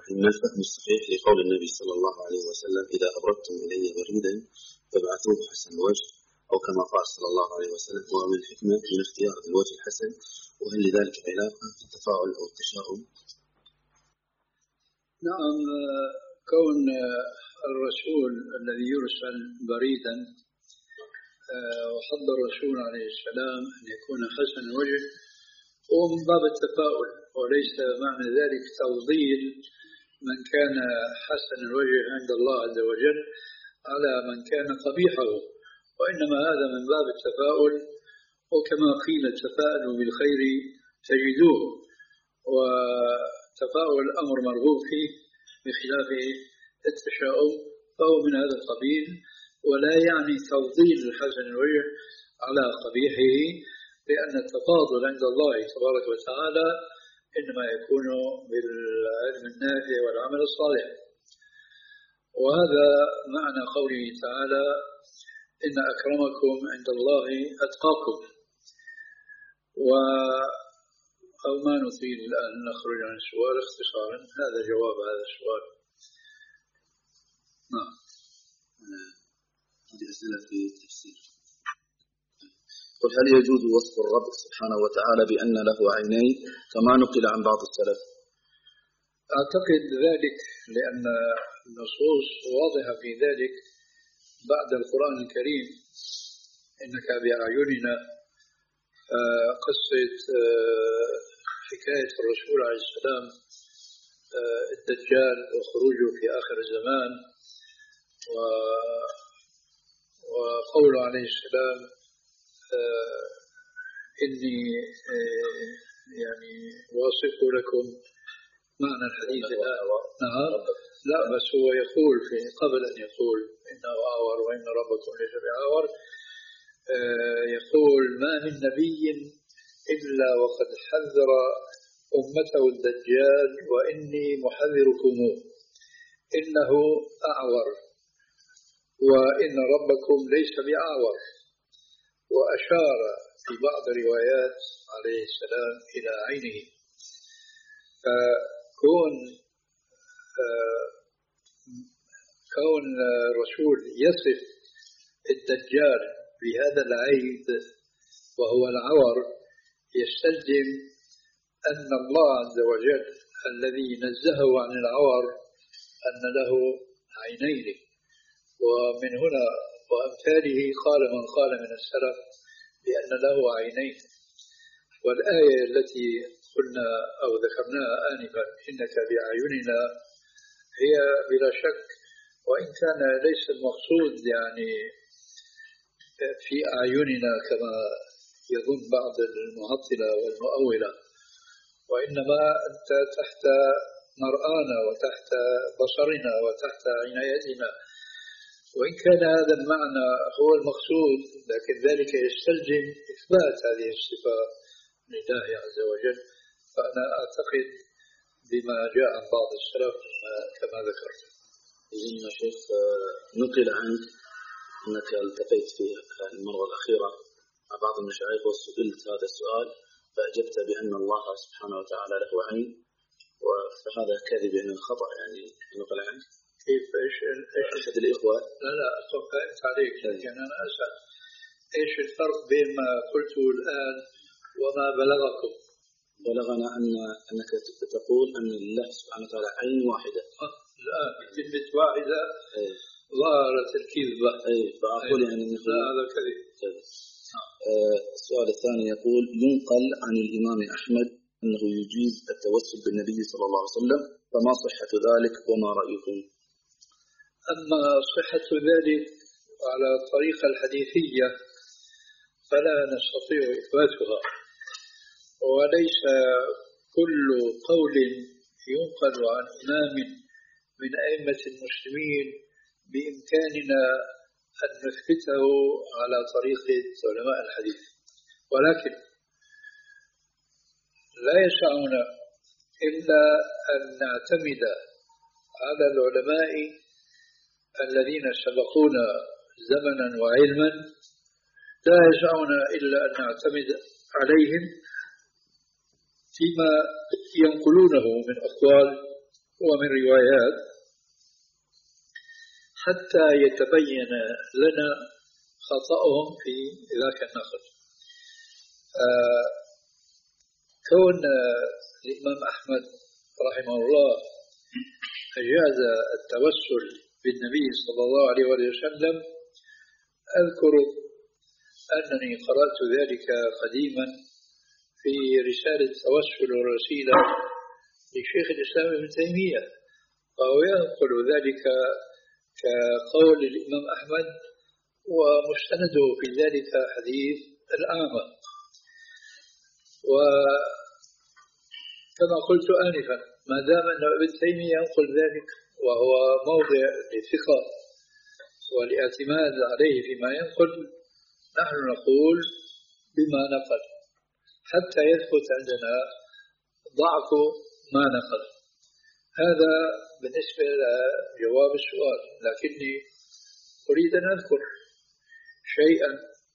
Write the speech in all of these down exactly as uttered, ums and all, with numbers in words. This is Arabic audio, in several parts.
من الفهم الصحيح لقول النبي صلى الله عليه وسلم إذا أبردتم إلي بريدا فابعثوه حسن الوجه، أو كما قال صلى الله عليه وسلم ومن الحكمة من اختيار الوجه الحسن، وهل لذلك علاقة في التفاؤل أو التشاؤم؟ نعم، كون الرسول الذي يرسل بريدا وحض الرسول عليه السلام أن يكون حسن الوجه هو من باب التفاؤل، وليس معنى ذلك تفضيل من كان حسن الوجه عند الله عز وجل على من كان قبيحه، وإنما هذا من باب التفاؤل. وكما قيل تفاءلوا بالخير تجدوه، وتفاؤل الأمر مرغوب فيه بخلاف التشاؤم، فهو من هذا القبيل، ولا يعني تفضيل حسن الوجه على قبيحه، لأن التفاضل عند الله تبارك وتعالى إنما يكون بالعلم النافع والعمل الصالح. وهذا معنى قوله تعالى إن أكرمكم عند الله أتقاكم. و أو ما نطيل الآن نخرج عن السؤال اختصارا، هذا جواب هذا السؤال. نعم. هذه أسئلة في التفسير. قل هل يجوز وصف الرب سبحانه وتعالى بأن له عينين كما نقل عن بعض السلف؟ أعتقد ذلك لأن النصوص واضحة في ذلك بعد القرآن الكريم. إنك بأعيننا، قصة حكاية الرسول عليه السلام الدجال وخروجه في آخر الزمان، وقوله عليه السلام إني يعني واصف لكم معنى الحديث الآن. نعم، لا بس هو يقول في قبل أن يقول إنه أعور وإن ربكم ليس بأعور، يقول ما من نبي إلا وقد حذر أمته الدجال وإني محذركم إنه أعور وإن ربكم ليس بأعور. وأشار في بعض الروايات عليه السلام إلى عينه. فكون كون الرسول يصف الدجال بهذا العيب وهو العور يستلزم أن الله عز وجل الذي نزهه عن العور أن له عينين. ومن هنا وأمثاله قال من قال من السلف بأن له عينين. والآية التي قلنا أو ذكرناها آنفا إنك بأعيننا هي بلا شك، وإن كان ليس المقصود يعني في أعيننا كما يظن بعض المعطلة والمؤولة، وإنما أنت تحت مرآنا وتحت بصرنا وتحت عنايتنا. وإن كان هذا المعنى هو المقصود، لكن ذلك يستلزم إثبات هذه الصفة لله عز وجل. فأنا أعتقد بما جاء عن بعض السلف كما ذكرت. إذن يا شيخ نقل عنك أنك التقيت في المرة الأخيرة مع بعض المشايخ وسئلت هذا السؤال فأجبت بأن الله سبحانه وتعالى له عين، فهذا كذب يعني خطأ يعني نقل عنك. كيف إيش إيش أحد الإخوة؟ لا لا أتوقعت عليك، لكن أنا أسأل إيش الفرق بين ما قلته الآن وما بلغكم؟ بلغنا أن أنك تقول أن الله سبحانه وتعالى عين واحدة. لا، كلمة واحدة ظهرت الكذبة. أي فأقول يعني أنه لا هذا كذب. آه السؤال الثاني يقول ينقل عن الإمام أحمد أنه يجيز التوسل بالنبي صلى الله عليه وسلم، فما صحة ذلك وما رأيكم؟ أما صحة ذلك على الطريقة الحديثية فلا نستطيع إثباتها، وليس كل قول ينقل عن إمام من أئمة المسلمين بإمكاننا أن نثبته على طريقة علماء الحديث، ولكن لا يسعنا إلا أن نعتمد على العلماء الذين سبقونا زمنا وعلما، لا يسعنا إلا أن نعتمد عليهم فيما ينقلونه من أقوال ومن روايات حتى يتبين لنا خطأهم في ذاك النقل. آه كون الإمام أحمد رحمه الله أجاز التوسل بالنبي صلى الله عليه وسلم، أذكر أنني قرأت ذلك قديما في رسالة توسل الرسيلة لشيخ الإسلام ابن تيمية، وهو ينقل ذلك كقول الإمام أحمد، ومستنده في ذلك حديث الأعمى. وكما قلت آنفا، ما دام أن ابن تيمية ينقل ذلك وهو موضع للثقة والاعتماد عليه فيما ينقل، نحن نقول بما نقل حتى يثبت عندنا ضعف ما نقل. هذا بالنسبة لجواب السؤال، لكني أريد أن أذكر شيئا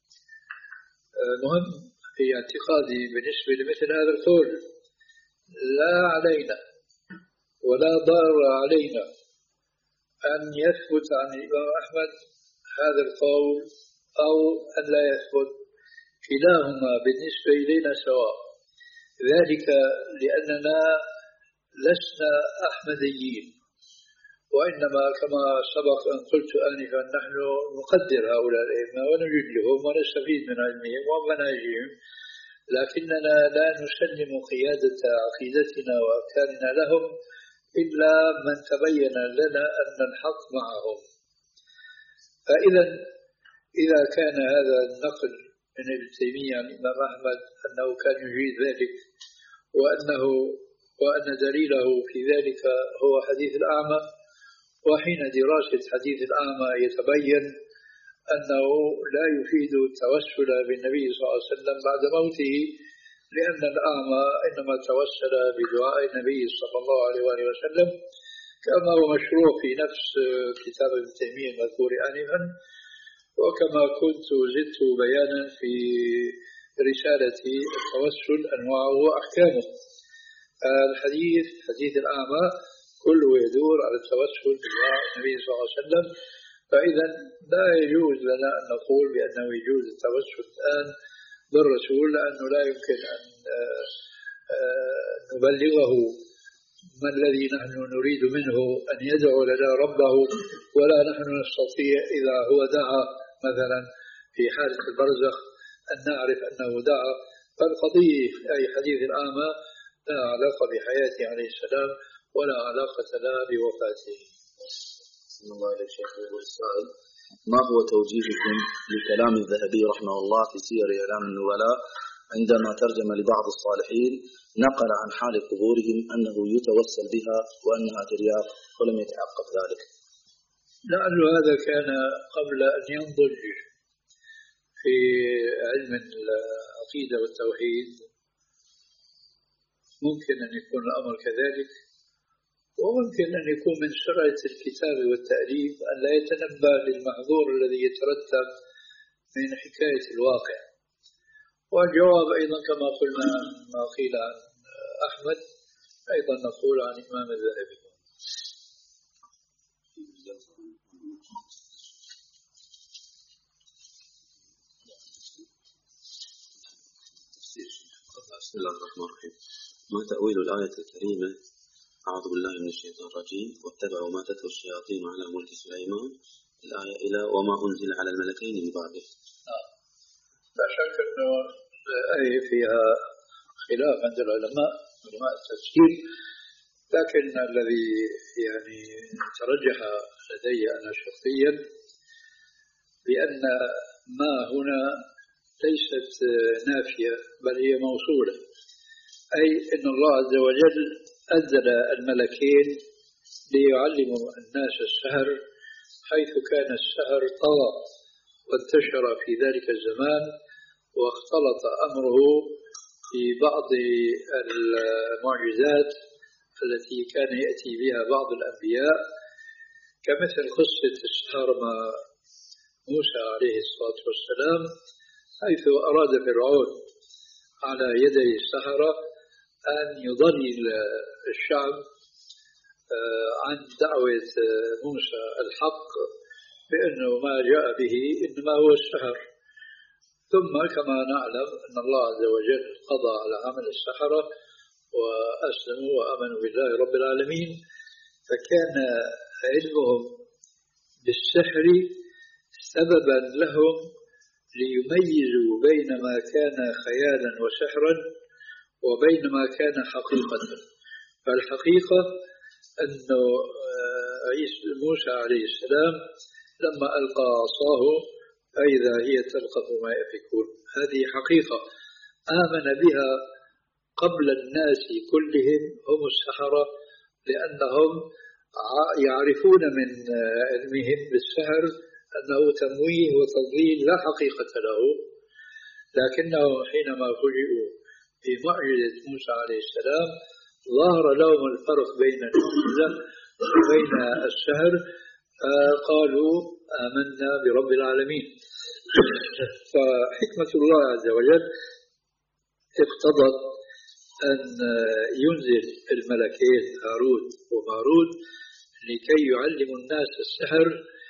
مهم في اعتقادي بالنسبة لمثل هذا القول. لا علينا ولا ضار علينا أن يثبت عن الإمام أحمد هذا القول أو أن لا يثبت، كلاهما بالنسبة إلينا سواء، ذلك لأننا لسنا أحمديين، وإنما كما سبق أن قلت آنفا نحن نقدر هؤلاء الأئمة ونجلهم ونستفيد من علمهم ومناهجهم، لكننا لا نسلم قيادة عقيدتنا وأفكارنا لهم إلا من تبين لنا أن الحق معهم. فإذا إذا كان هذا النقل من ابن تيمية عن الإمام أحمد أنه كان يجيد ذلك، وأنه وأن دليله في ذلك هو حديث الأعمى، وحين دراسة حديث الأعمى يتبين أنه لا يفيد التوسل بالنبي صلى الله عليه وسلم بعد موته، لأن الأعمى إنما توسل بدعاء النبي صلى الله عليه وسلم، كما هو مشروع في نفس كتاب ابن تيمية المذكور آنفا، وكما كنت زدت بيانا في رسالة التوسل أنواعه وأحكامه. الحديث حديث الأعمى كله يدور على التوسل بدعاء النبي صلى الله عليه وسلم، فإذا لا يجوز لنا أن نقول بأنه يجوز التوسل الآن بالرسول، لأنه لا يمكن أن نبلغه ما الذي نحن نريد منه أن يدعو لنا ربه، ولا نحن نستطيع إذا هو دعا مثلا في حالة البرزخ أن نعرف أنه دعا. فالقضية أي حديث الأعمى لا علاقة بحياته عليه السلام ولا علاقة لها بوفاته. بسم الله عليك شيخ السائل، ما هو توجيهكم لكلام الذهبي رحمه الله في سير إعلام النبلاء عندما ترجم لبعض الصالحين نقل عن حال قبورهم أنه يتوسل بها وأنها ترياق ولم يتحقق ذلك؟ لعل هذا كان قبل أن ينضج في علم العقيدة والتوحيد، ممكن أن يكون الأمر كذلك، وممكن أن يكون من سرعة الكتاب والتأليف أن لا يتنبه للمحظور الذي يترتب من حكاية الواقع. والجواب أيضا كما قلنا ما قيل عن أحمد أيضا نقول عن الإمام الذهبي. بسم الله الرحمن الرحيم. ما تأويل الآية الكريمة أعوذ بالله من الشيطان الرجيم واتبعوا ما تتلو الشياطين على ملك سليمان الآية إلى وما أنزل على الملكين ببابل؟ لا شك أنه الآية فيها خلاف عند العلماء علماء التفسير، لكن الذي يعني ترجح لدي أنا شخصيا بأن ما هنا ليست نافية بل هي موصولة، أي أن الله عز وجل أنزل الملكين ليعلموا الناس السحر، حيث كان السحر طغى وانتشر في ذلك الزمان، واختلط أمره في بعض المعجزات التي كان يأتي بها بعض الأنبياء، كمثل قصة السحر مع موسى عليه الصلاة والسلام، حيث أراد فرعون على يدي السحرة أن يضلل الشعب عن دعوة موسى الحق بأنه ما جاء به إنما هو السحر. ثم كما نعلم أن الله عز وجل قضى على عمل السحرة وأسلموا وآمنوا بالله رب العالمين، فكان علمهم بالسحر سببا لهم ليميزوا بين ما كان خيالا وسحرا وبين ما كان حقيقة. فالحقيقة أنه عيسى موسى عليه السلام لما ألقى عصاه فإذا هي تلقف ما يفكون، هذه حقيقة آمن بها قبل الناس كلهم هم السحرة، لأنهم يعرفون من علمهم بالسحر أنه تمويه وتضليل لا حقيقة له، لكنهم حينما فوجئوا بمعجزة موسى عليه السلام ظهر لهم الفرق بين المعجزة وبين السحر، فقالوا آمنا برب العالمين. فحكمة الله عز وجل اقتضت أن ينزل الملكين هاروت وماروت لكي يعلموا الناس السحر،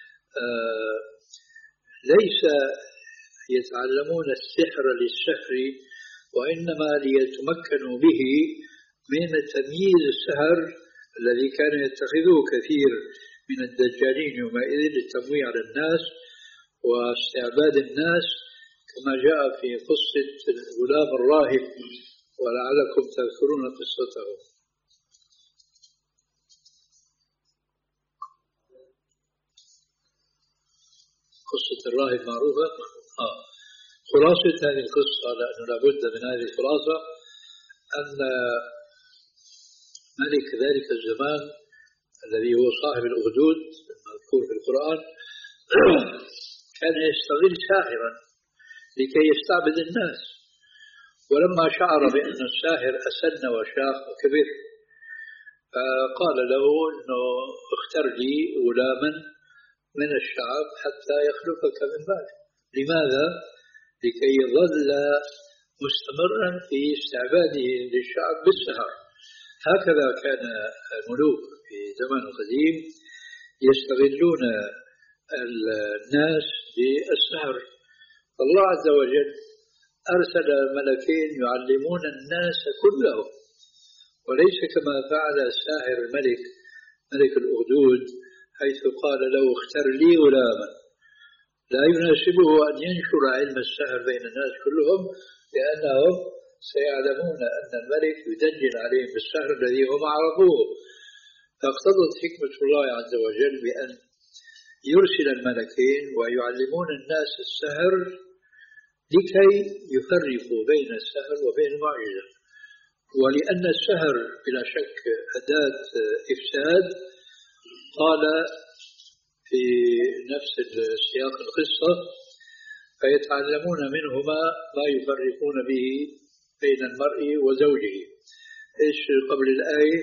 ليس يتعلمون السحر للسحر وإنما ليتمكنوا به من تمييز السحر الذي كان يتخذه كثير من الدجالين يومئذ للتمويه على الناس واستعباد الناس، كما جاء في قصة الغلام الراهب ولعلكم تذكرون قصته. قصة الراهب معروفة. آه. خلاصة هذه القصة، لأنه لابد من هذه الخلاصة، أن ملك ذلك الزمان الذي هو صاحب الأخدود المذكور في القرآن كان يستغل ساحرا لكي يستعبد الناس، ولما شعر بأن الساحر أسن وشاخ وكبر قال له أنه اختر لي غلاما من الشعب حتى يخلفك من بعده. لماذا؟ لكي يظل مستمرا في استعباده للشعب بالسحر. هكذا كان الملوك في زمان القديم يستغلون الناس بالسحر. الله عز وجل أرسل ملكين يعلمون الناس كلهم، وليس كما فعل الساحر الملك ملك الأخدود حيث قال له اختر لي غلاما. لا يناسبه أن ينشر علم السحر بين الناس كلهم، لأنهم سيعلمون أن الملك يدجل عليهم بالسحر الذي هم عرفوه. فاقتضت حكمة الله عز وجل بأن يرسل الملكين ويعلمون الناس السحر لكي يفرقوا بين السحر وبين المعجزة. ولأن السحر بلا شك أداة إفساد، قال في نفس السياق القصة فيتعلمون منهما ما يفرقون به بين المرء وزوجه. إيش قبل الآية؟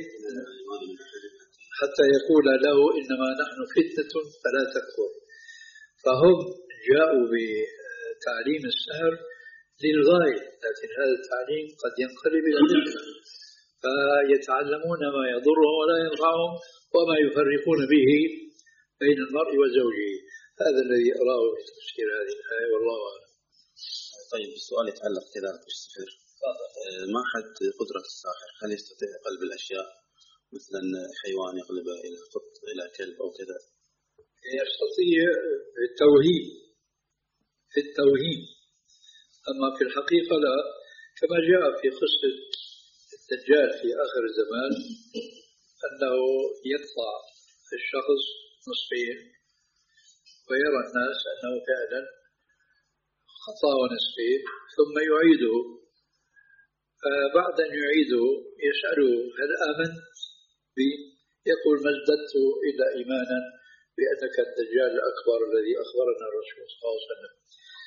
حتى يقول له إنما نحن فتنة فلا تكفر. فهم جاءوا بتعليم السحر للغاية، لكن هذا التعليم قد ينقلب إلى الفتنة، فيتعلمون ما يضرهم ولا ينفعهم وما يفرقون به بين المرء وزوجه. هذا الذي أراه في تفسير هذه الآية، والله أعلم. طيب السؤال يتعلق كذا بالسحر، ما حد قدرة الساحر؟ هل يستطيع قلب الأشياء مثلا حيوان يقلبه إلى قط إلى كلب أو كذا؟ يستطيع في التوهيم في التوهيم أما في الحقيقة لا، كما جاء في قصة الدجال في آخر الزمان أنه يقطع الشخص نصفين ويرى الناس أنه فعلا خطأ نصفين ثم يعيده. فبعد أن يعيده يسأله هل آمنت بي؟ يقول ما ازددت إلا إيمانا بأنك الدجال الأكبر الذي أخبرنا الرسول صلى الله عليه وسلم.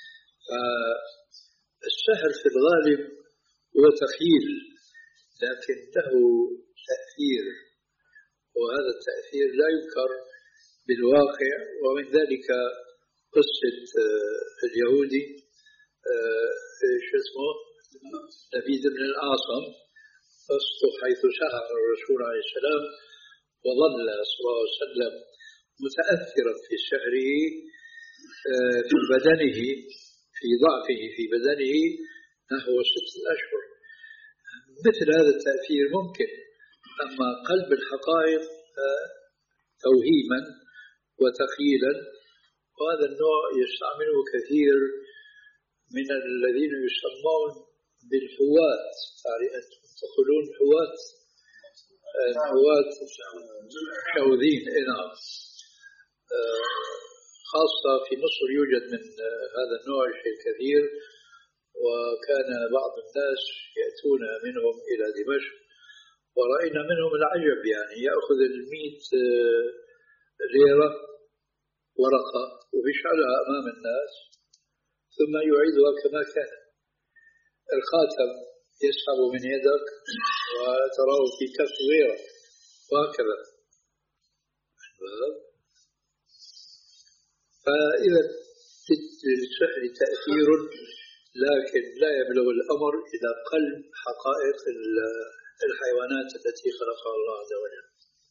فالسحر في الغالب هو تخيل، لكن له تأثير، وهذا التأثير لا ينكر بالواقع. ومن ذلك قصة اليهودي شو اسمه لبيد بن الأعصم، قصته حيث سحر الرسول عليه السلام وظل صلى الله عليه وسلم متأثرا في شهره في بدنه، في ضعفه في بدنه نحو ستة أشهر. مثل هذا التأثير ممكن، أما قلب الحقائق توهيما وتخيلا، وهذا النوع يستعمله كثير من الذين يسمون بالحوات. تقولون حوات، حوات شوذين. نعم، خاصة في مصر يوجد من هذا النوع شيء كثير، وكان بعض الناس يأتون منهم إلى دمشق، ورأينا منهم العجب، يعني يأخذ المئة ليرة ورقة ويشعلها أمام الناس ثم يعيدها كما كان. الخاتم يسحب من يدك وتراه في كف غيرك وهكذا. فإذا للسحر تأثير، لكن لا يبلغ الأمر إلى قلب حقائق الحيوانات التي خلقها الله عز وجل.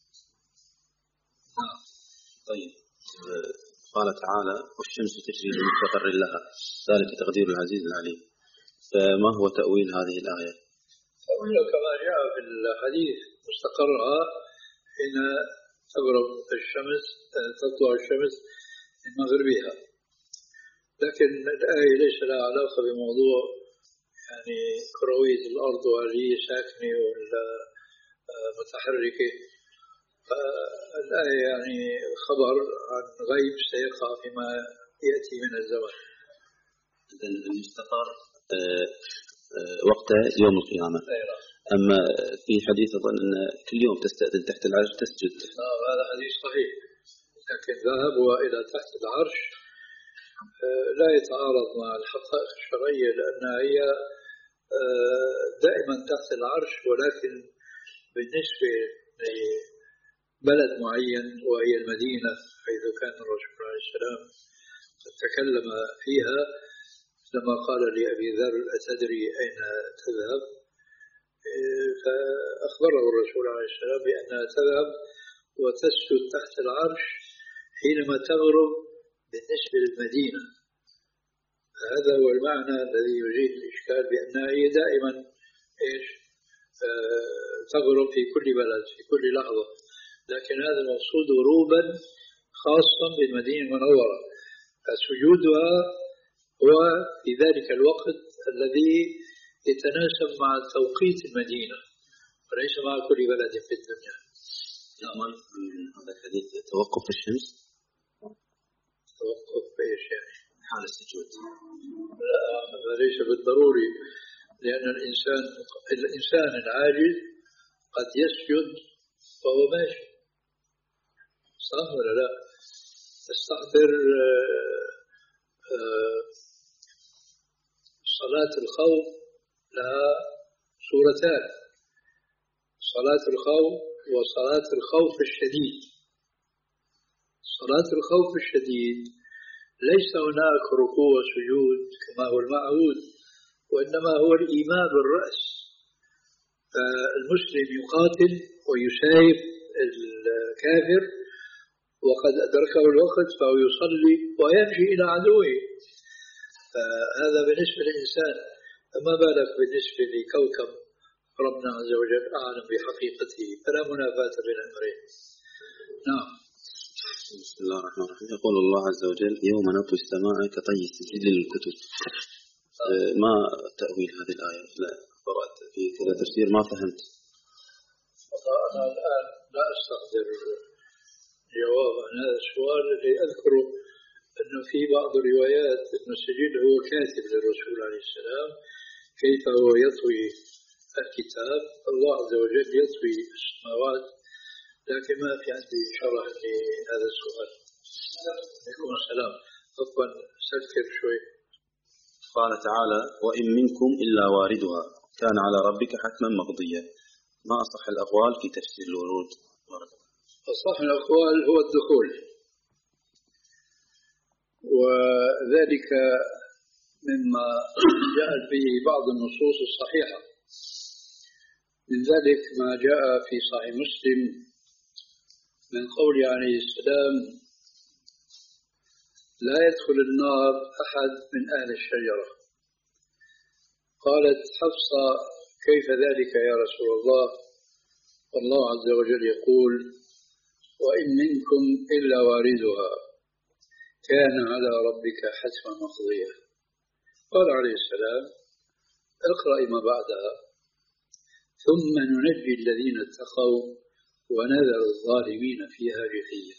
آه. طيب، قال تعالى: والشمس تجري لمستقر لها ذلك تقدير العزيز العليم. فما هو تأويل هذه الآية؟ تأويله كما جاء في الحديث: مستقرها حين تغرب الشمس، تطلع الشمس من مغربها. لكن الآية ليس لها علاقة بموضوع يعني كروية الأرض وهل هي ساكنة ولا متحركة. الآية يعني خبر عن غيب سيقع فيما يأتي من الزمن. المستقر وقت يوم القيامة. أما في حديث أظن أن كل يوم تستأذن تحت العرش تسجد. هذا حديث صحيح، لكن ذهبوا إلى تحت العرش لا يتعارض مع الحقائق الشرعية، لأنها هي دائما تحت العرش، ولكن بالنسبة لبلد معين وهي المدينة حيث كان الرسول عليه السلام قد تكلم فيها لما قال لأبي ذر: أتدري أين تذهب؟ فأخبره الرسول عليه السلام بأنها تذهب وتسجد تحت العرش حينما تغرب بالنسبة للمدينة. هذا هو المعنى الذي يزيل الإشكال، بأنها هي دائما إيش آه تغرب في كل بلد في كل لحظة، لكن هذا المقصود غروبا خاصا بالمدينة المنورة. فسجودها هو في ذلك الوقت الذي يتناسب مع توقيت المدينة وليس مع كل بلد في الدنيا. نعم. هذا الحديث توقف الشمس. توقف بإيش يعني؟ حال السجود. لا، هذا ليس بالضروري، لأن الإنسان الإنسان العاجز قد يسجد وهو ماشي، صح ولا لا؟ تستحضر صلاة الخوف لها صورتان: صلاة الخوف وصلاة الخوف الشديد. صلاة الخوف الشديد ليس هناك ركوع وسجود كما هو المعهود، وإنما هو الإيماء بالرأس. المسلم يقاتل ويسايب الكافر وقد أدركه الوقت فهو يصلي ويمشي إلى عدوه. فهذا بالنسبة للإنسان، فما بالك بالنسبة لكوكب ربنا عز وجل أعلم بحقيقته، فلا منافاة بين الأمرين. نعم. بسم الله الرحمن الرحيم. يقول الله عز وجل: يوم نطوي السماء كطي السجل للكتب. ما تأويل هذه الآية؟ لا قرأت في كذا تفسير ما فهمت. أنا الآن لا أستقدر جواب عن هذا السؤال. اللي أذكره أنه في بعض الروايات أن السجل هو كاتب للرسول عليه السلام، كيف هو يطوي الكتاب. الله عز وجل يطوي السماوات، لكن ما في عندي شرح لهذا السؤال. عليكم السلام. طبعا سكر شوي. قال تعالى: وإن منكم إلا واردها كان على ربك حتما مقضيا. ما أصح الأقوال في تفسير الورود؟ أصح الأقوال هو الدخول، وذلك مما جاء به بعض النصوص الصحيحة. من ذلك ما جاء في صحيح مسلم من قول عليه السلام: لا يدخل النار أحد من أهل الشجرة. قالت حفصة: كيف ذلك يا رسول الله؟ والله عز وجل يقول: وإن منكم إلا واردها كان على ربك حتما مقضيا. قال عليه السلام: اقرأي ما بعدها: ثم ننجي الذين اتقوا ونذر الظالمين فيها جثيا.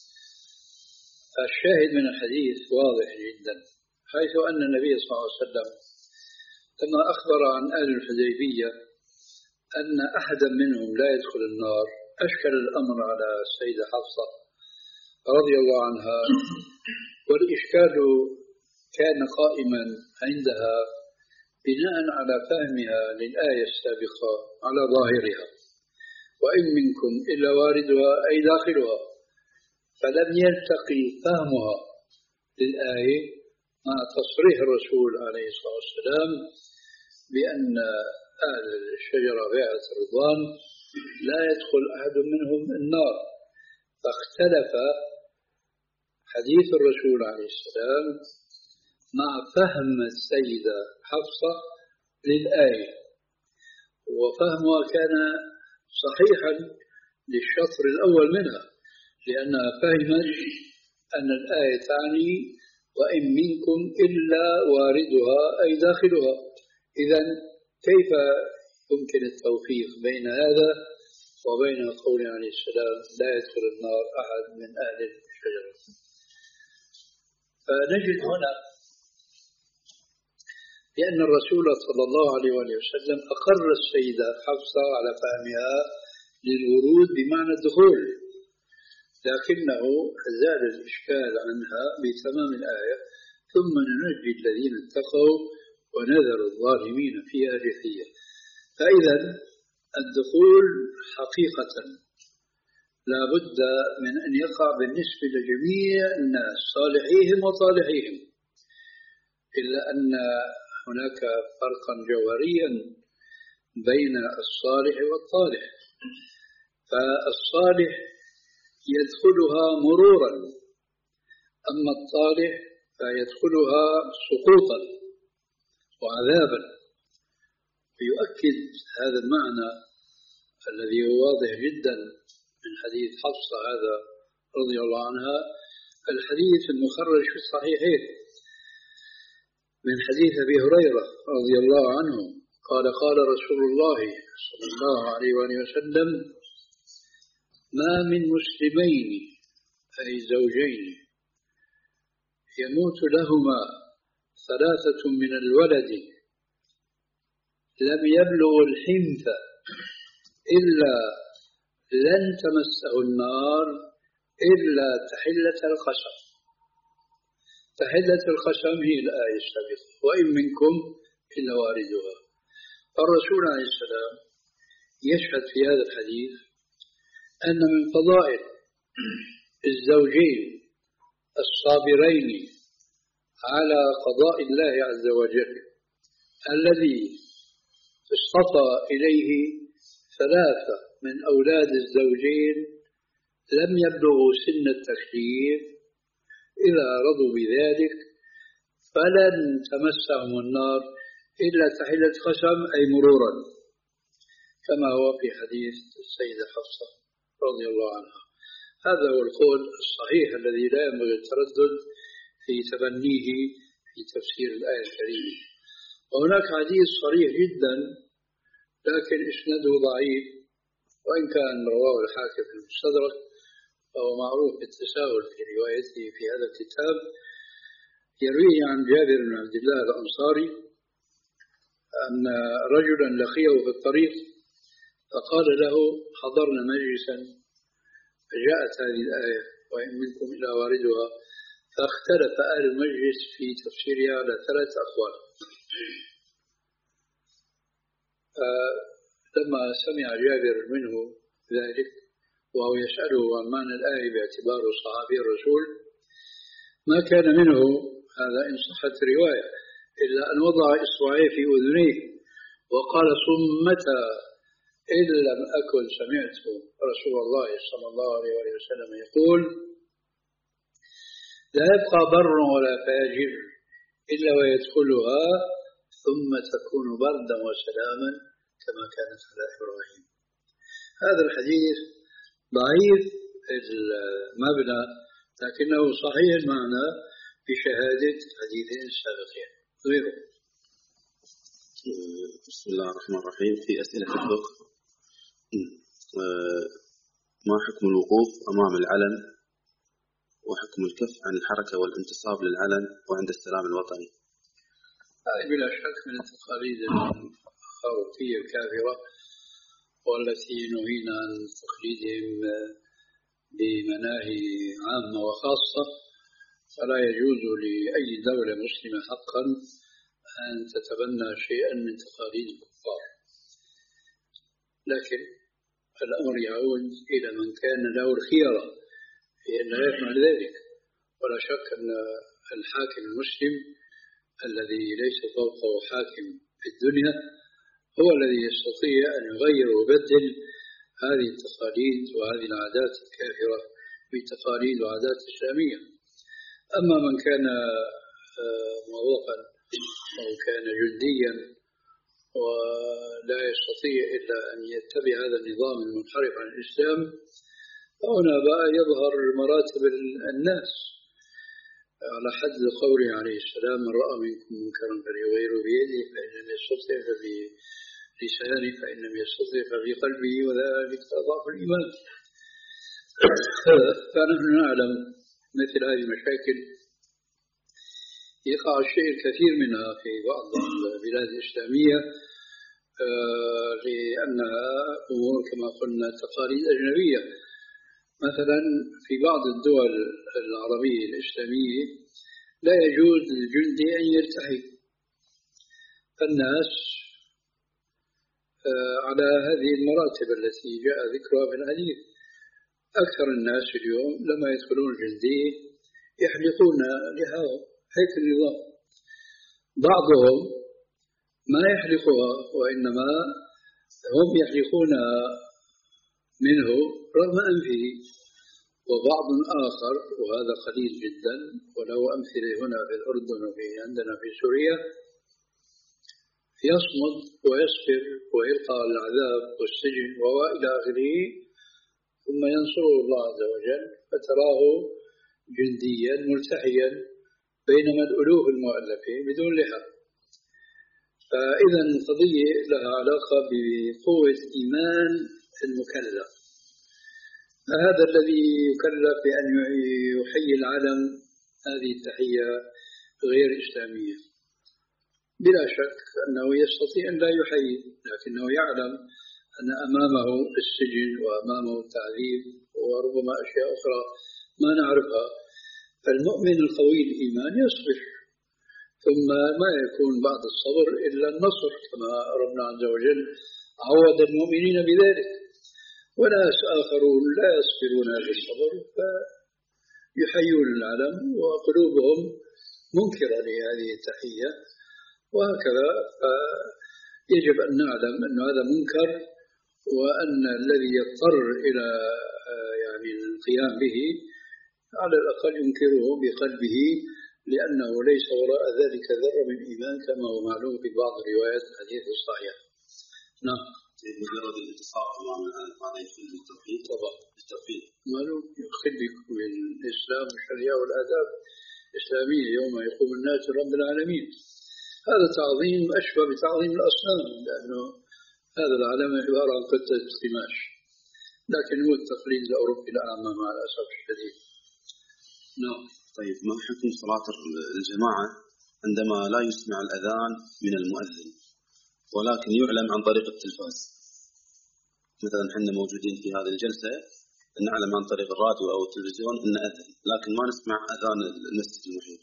الشاهد من الحديث واضح جدا، حيث أن النبي صلى الله عليه وسلم لما أخبر عن أهل الحديبية أن أحدا منهم لا يدخل النار، أشكل الأمر على السيدة حفصة رضي الله عنها، والإشكال كان قائما عندها بناء على فهمها للآية السابقة على ظاهرها: وإن منكم إلا واردها أي داخلها، فلم يلتقي فهمها للآية مع تصريح الرسول عليه الصلاة والسلام بأن أهل الشجرة بيعة الرضوان لا يدخل أحد منهم النار، فاختلف حديث الرسول عليه السلام مع فهم السيدة حفصة للآية، وفهمها كان صحيحا للشطر الأول منها، لأنها فهمت أن الآية تعني وإن منكم إلا واردها أي داخلها. إذن كيف يمكن التوفيق بين هذا وبين قول عليه السلام: لا يدخل النار أحد من أهل الشجرة؟ فنجد هنا لأن الرسول صلى الله عليه وسلم أقر السيدة حفصة على فهمها للورود بمعنى الدخول، لكنه زال الإشكال عنها بتمام الآية: ثم ننجي الذين اتقوا ونذر الظالمين فيها جثيا. فإذا الدخول حقيقة لا بد من أن يقع بالنسبة لجميع الناس صالحيهم وطالحيهم، إلا أن هناك فرقا جوهريا بين الصالح والطالح. فالصالح يدخلها مرورا، أما الطالح فيدخلها سقوطا وعذابا. ويؤكد هذا المعنى الذي هو واضح جدا من حديث حفصة هذا رضي الله عنها الحديث المخرج في الصحيحين من حديث أبي هريرة رضي الله عنه قال: قال رسول الله صلى الله عليه وسلم: ما من مسلمين أي زوجين يموت لهما ثلاثة من الولد لم يبلغوا الحنث إلا لن تمسه النار إلا تحلة الخشم. تحلة الخشم هي الآية السابقة: وإن منكم إلا واردها. فالرسول عليه السلام يشهد في هذا الحديث أن من فضائل الزوجين الصابرين على قضاء الله عز وجل الذي اصطفى إليه ثلاثة من أولاد الزوجين لم يبلغوا سن التكليف، إذا رضوا بذلك فلن تمسهم النار إلا تحلة خشم أي مرورا، كما هو في حديث السيدة حفصة رضي الله عنها. هذا هو القول الصحيح الذي لا ينبغي التردد في تبنيه في تفسير الآية الكريمة. وهناك حديث صريح جدا لكن إسناده ضعيف، وإن كان رواه الحاكم في المستدرك فهو معروف بالتساهل في روايته في هذا الكتاب. يرويه عن جابر بن عبد الله الأنصاري أن رجلا لقيه في الطريق فقال له: حضرنا مجلسا فجاءت هذه الآية وإن منكم إلا واردها، فاختلف أهل المجلس في تفسيرها على ثلاث أقوال. لما سمع جابر منه ذلك وهو يسأله عن معنى الآية باعتباره صحابي الرسول، ما كان منه هذا إن صحت رواية إلا أن وضع إصبعيه في أذنيه وقال: صمتا إن لم أكن سمعت رسول الله صلى الله عليه وسلم يقول لا يبقى بر ولا فاجر إلا ويدخلها ثم تكون بردا وسلاما كما كانت على إبراهيم. هذا الحديث ضعيف المبنى لكنه صحيح المعنى بشهادة حديثين سابقين غيره. بسم الله الرحمن الرحيم. في أسئلة الفقه، ما حكم الوقوف أمام العلم وحكم الكف عن الحركة والانتصاب للعلم وعند السلام الوطني؟ هذه بلا شك من التقاليد الخرافية الكافرة والتي نهينا عن تقليدهم بمناهي عامة وخاصة، فلا يجوز لأي دولة مسلمة حقا أن تتبنى شيئا من تقاليد الكفار. لكن الأمر يعود إلى من كان له الخيرة في أن لا يفعل ذلك. ولا شك أن الحاكم المسلم الذي ليس فوقه حاكم في الدنيا هو الذي يستطيع أن يغير ويبدل هذه التقاليد وهذه العادات الكافرة بتقاليد وعادات إسلامية. أما من كان موظفا أو كان جنديا ولا يستطيع إلا أن يتبع هذا النظام المنحرف عن الإسلام، فهنا بقى يظهر مراتب الناس على حد قوله عليه السلام: من رأى منكم منكرا فليغيره بيده فإن لم يستطع فبلسانه فإن لم يستطع فبقلبه وذلك أضعف الإيمان. فنحن نعلم مثل هذه المشاكل يقع الشيء الكثير منها في بعض البلاد الإسلامية لأنها أمور كما قلنا تقاليد أجنبية. مثلا في بعض الدول العربية الإسلامية لا يجوز للجندي أن يرتحي، فالناس على هذه المراتب التي جاء ذكرها في الحديث. أكثر الناس اليوم لما يدخلون الجندي يحلقون لحاهم، هيك النظام. بعضهم ما يحلقها وإنما هم يحلقون منه رغم أنفه، وبعض آخر وهذا قليل جدا وله أمثلة هنا في الأردن وفي عندنا في سوريا يصمد ويصبر ويلقى العذاب والسجن وإلى آخره، ثم ينصره الله عز وجل فتراه جنديا ملتحيا بينما الألوف المؤلفين بدون لحى. فإذا القضية لها علاقة بقوة إيمان المكلف. هذا الذي يكلف بأن يحيي العلم هذه التحية غير إسلامية. بلا شك أنه يستطيع أن لا يحيي، لكنه يعلم أن أمامه السجن وأمامه التعذيب وربما أشياء أخرى ما نعرفها. فالمؤمن القوي الإيمان يصبر، ثم ما يكون بعد الصبر إلا النصر كما ربنا عز وجل عوض المؤمنين بذلك. وناس آخرون لا يصبرون هذا الصبر فيحيون العلم وقلوبهم منكرة لهذه التحية، وهكذا يجب أن نعلم أن هذا منكر، وأن الذي يضطر إلى يعني القيام به على الأقل ينكره بقلبه، لأنه ليس وراء ذلك ذرة من إيمان كما هو معلوم في بعض روايات الحديث الصحيح. نعم. مجرد الانتصاب أمام العلم هذا يدخل في التوحيد؟ طبعا التوحيد معلوم يدخل في الإسلام والشريعة والآداب الإسلامية يوم يقوم الناس رب العالمين. هذا تعظيم أشبه بتعظيم الأصنام، لأنه هذا العلم عبارة عن قطعة قماش، لكن هو التقليد الأوروبي الأعمى مع الأسف الشديد. نعم. طيب، ما حكم صلاة الجماعة عندما لا يسمع الأذان من المؤذن ولكن يعلم عن طريق التلفاز؟ مثلا احنا موجودين في هذه الجلسة نعلم عن طريق الراديو أو التلفزيون أن أذن، لكن ما نسمع أذان المسجد المحيط.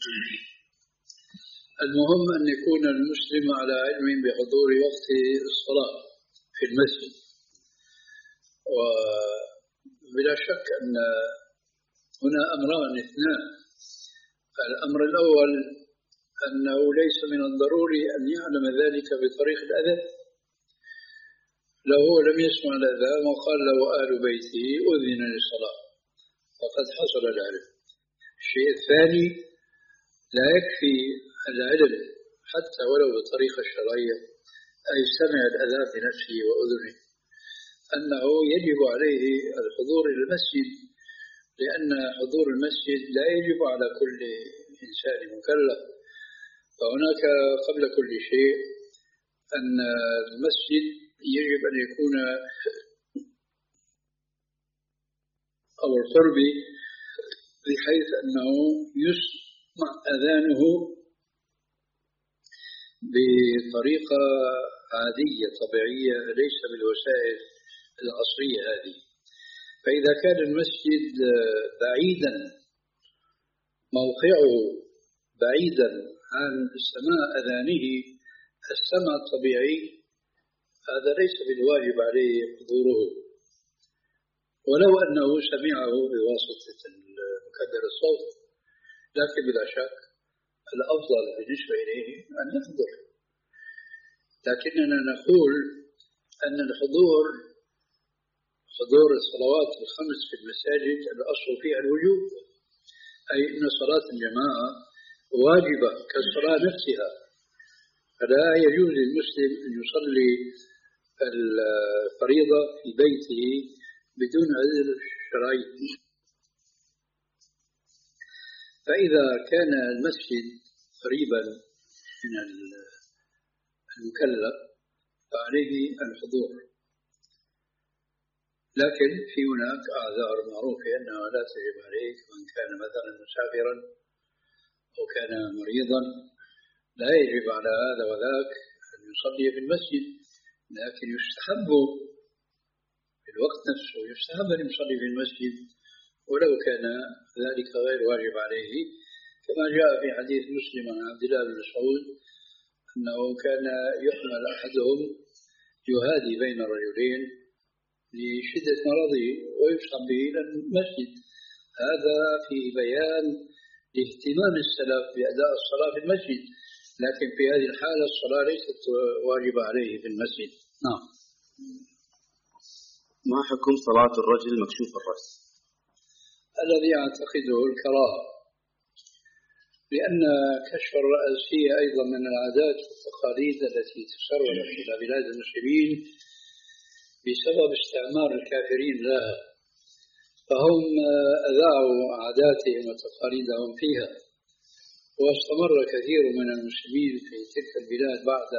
المهم أن يكون المسلم على علم بحضور وقت الصلاة في المسجد. وبلا شك أن هنا أمران اثنان. الأمر الأول أنه ليس من الضروري أن يعلم ذلك بطريق الأذان، لو هو لم يسمع الأذان وقال له أهل بيته أذن للصلاة فقد حصل العلم. الشيء الثاني لا يكفي العلم حتى ولو بالطريقة الشرعية، أي سمع الأذان بنفسه وأذنه، أنه يجب عليه الحضور إلى المسجد، لأن حضور المسجد لا يجب على كل إنسان مكلف. فهناك قبل كل شيء أن المسجد يجب أن يكون أو القرب بحيث أنه يسمع أذانه بطريقة عادية طبيعية ليس بالوسائل العصرية هذه. فإذا كان المسجد بعيدا موقعه بعيدا عن سماع أذانه السمع الطبيعي، هذا ليس بالواجب عليه حضوره، ولو أنه سمعه بواسطة مكبر الصوت، لكن بلا شك الأفضل بالنسبة إليه أن يحضر. لكننا نقول أن الحضور حضور الصلوات الخمس في المساجد الأصل فيها الوجوب، أي أن صلاة الجماعة واجبة كالصلاة نفسها، فلا يجوز للمسلم أن يصلي الفريضة في بيته بدون عذر شرعي. فإذا كان المسجد قريبا من المكلف فعليه الحضور، لكن في هناك أعذار معروفة أنها لا تجب عليه، من كان مثلا مسافرا أو كان مريضا لا يجب على هذا وذاك أن يصلي في المسجد، لكن يستحب في الوقت نفسه يستحب أن يصلي في المسجد ولو كان ذلك غير واجب عليه، كما جاء في حديث مسلم عن عبد الله بن مسعود أنه كان يحمل أحدهم يهادي بين الرجلين لشدة مرضه ويصحب به إلى المسجد. هذا في بيان لاهتمام السلف بأداء الصلاة في المسجد، لكن في هذه الحالة الصلاة ليست واجبة عليه في المسجد. نعم. ما حكم صلاة الرجل مكشوف الرأس؟ الذي أعتقده الكراهة، لأن كشف الرأس هي أيضا من العادات والتقاليد التي تسربت إلى بلاد المسلمين بسبب استعمار الكافرين لها، فهم أذاعوا عاداتهم وتقاليدهم فيها، واستمر كثير من المسلمين في تلك البلاد بعد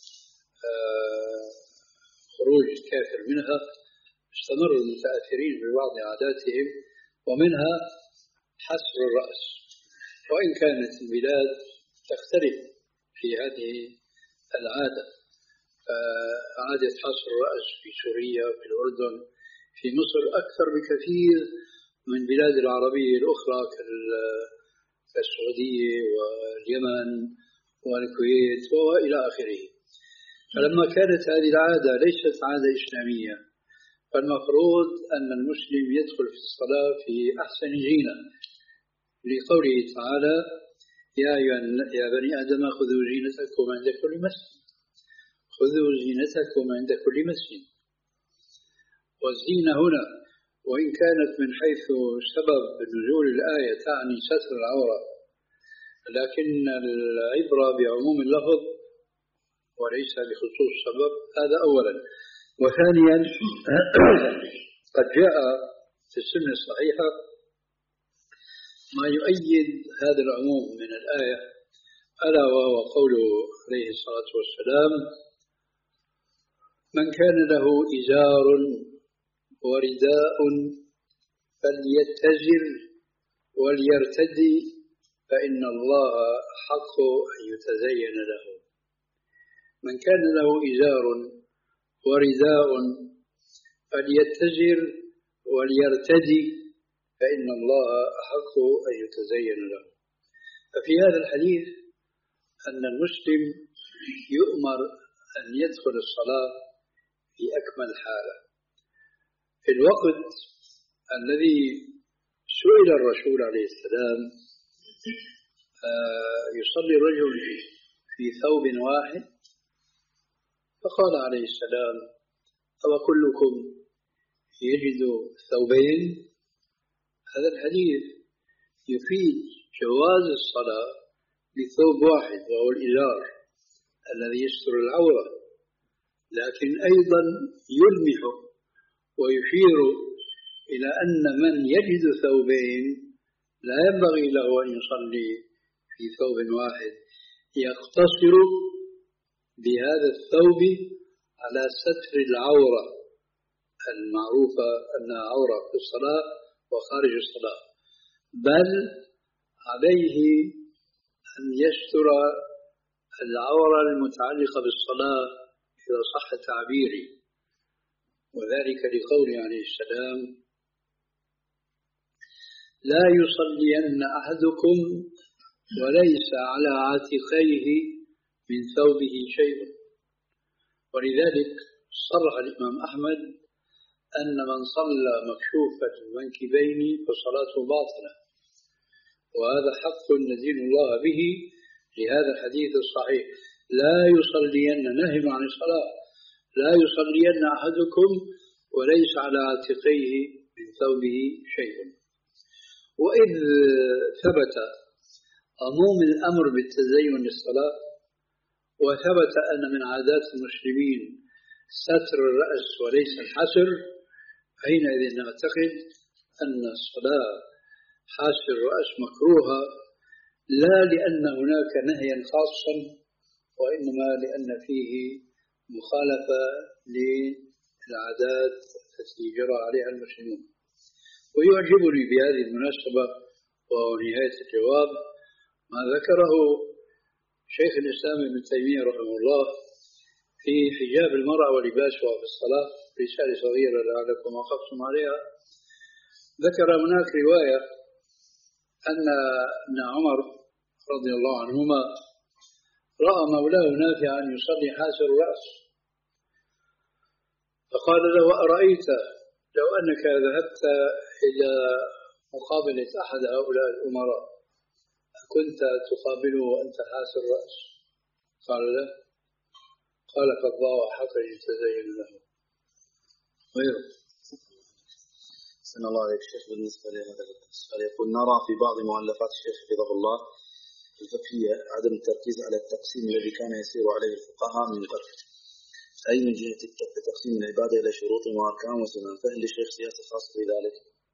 خروج الكافر منها، استمروا المتأثرين ببعض عاداتهم ومنها حسر الرأس، وإن كانت البلاد تختلف في هذه العادة. عادة حسر الرأس في سوريا وفي الأردن في مصر أكثر بكثير من بلاد العربية الأخرى كالسعودية واليمن والكويت وإلى آخره. فلما كانت هذه العادة ليست عادة إسلامية، فالمفروض أن المسلم يدخل في الصلاة في أحسن زينة، لقوله تعالى: يا يا بني آدم خذوا زينتكم عند كل مسجد، خذوا زينتكم عند كل مسجد. والزينة هنا وإن كانت من حيث سبب نزول الآية تعني ستر العورة، لكن العبرة بعموم اللفظ وليس بخصوص السبب، هذا أولا. وثانيا قد جاء في السنة الصحيحة ما يؤيد هذا العموم من الآية، ألا وهو قوله عليه الصلاة والسلام: من كان له إزار ورداء فليتزر وليرتدي فإن الله حق أن يتزين له. من كان له إزار ورداء فليتزر وليرتدي فإن الله أحق أن يتزين له. ففي هذا الحديث أن المسلم يؤمر أن يدخل الصلاة في أكمل حالة. في الوقت الذي سئل الرسول عليه السلام يصلي الرجل في ثوب واحد، فقال عليه السلام: أو كلكم يجد ثوبين؟ هذا الحديث يفيد جواز الصلاة بثوب واحد وهو الإزار الذي يستر العورة، لكن أيضا يلمح ويشير إلى أن من يجد ثوبين لا ينبغي له أن يصلي في ثوب واحد، يقتصر بهذا الثوب على ستر العورة المعروفة أنها عورة في الصلاة وخارج الصلاة، بل عليه أن يستر العورة المتعلقة بالصلاة إذا صح تعبيري، وذلك لقوله عليه السلام: لا يصلين أحدكم وليس على عاتقيه من ثوبه شيء. ولذلك صرح الإمام أحمد أن من صلى مكشوف المنكبين فصلاته باطلة، وهذا حق ندين الله به لهذا الحديث الصحيح: لا يصلين، نهي عن الصلاة، لا يصلين أحدكم وليس على عاتقيه من ثوبه شيء. وإذ ثبت عموم الأمر بالتزين للصلاة، وثبت أن من عادات المسلمين ستر الرأس وليس الحسر، حينئذ نعتقد أن الصلاة حاسر الرأس مكروهة، لا لأن هناك نهيا خاصا، وإنما لأن فيه مخالفة للعادات التي جرى عليها المسلمون. ويعجبني بهذه المناسبة وهو نهاية الجواب ما ذكره شيخ الإسلام ابن تيمية رحمه الله في حجاب المرأة ولباسها في الصلاة، رسالة صغيرة لعلكم وقفتم عليها. ذكر هناك رواية أن ابن عمر رضي الله عنهما رأى مولاه نافعا يصلي حاسر الرأس، فقال له: أرأيت لو أنك ذهبت إلى مقابلة أحد هؤلاء الأمراء كنت تقابله وأنت حاسر الرأس؟ قال له: قال: قد ضاع حقا يتزين له غيره. سن الله عليك الشيخ. بالنسبة لهذا السؤال يقول: نرى في بعض مؤلفات الشيخ حفظه الله الفقهية عدم التركيز على التقسيم الذي كان يسير عليه الفقهاء من قبل، أي من جهة تقسيم العبادة إلى شروط وأركان وسنن، فهل للشيخ سياسة خاصة في ذلك؟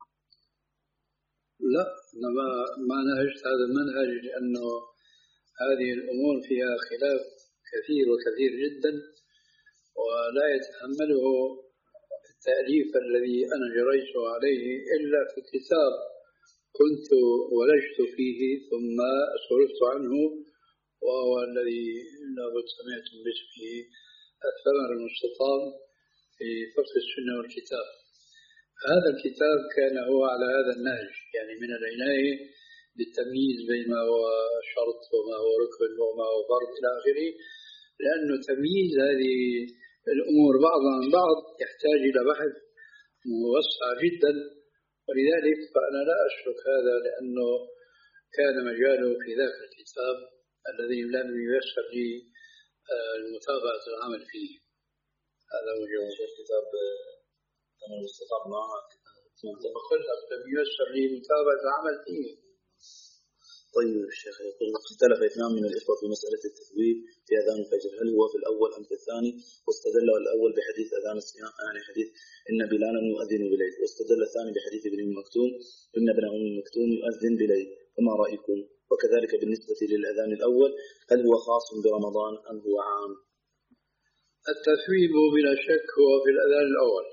لا، أنا ما ما نهجت هذا المنهج، لأنه هذه الأمور فيها خلاف كثير وكثير جدا، ولا يتحمله التأليف الذي أنا جريت عليه إلا في كتاب كنت ولجت فيه ثم صرفت عنه، وهو الذي لابد سمعتم باسمه الثمر المستطاب في فقه السنة والكتاب. هذا الكتاب كان هو على هذا النهج، يعني من العناية بالتمييز بين ما هو شرط وما هو ركن وما هو فرض إلى آخره، لأنه تمييز هذه الأمور بعضها عن بعض يحتاج إلى بحث موسع جدا، ولذلك فأنا لا أشرك هذا، لأنه كان مجاله في ذاك الكتاب الذي لم ييسر لي المتابعة العمل فيه. هذا هو جواب الشيخ. كتاب ثمر المستطاب معك لم ييسر لي متابعة العمل فيه. طيب الشيخ يقول: اختلف اثنان من الإخوة في مسألة التثويب في أذان الفجر، هل هو في الأول أم في الثاني؟ واستدل الأول بحديث أذان الصيام، يعني حديث إن بلالا يؤذن بليل، واستدل الثاني بحديث ابن مكتوم إن ابن أم مكتوم يؤذن بليل، فما رأيكم؟ وكذلك بالنسبة للأذان الأول، هل هو خاص برمضان أم هو عام؟ التثويب بلا شك هو في الأذان الأول،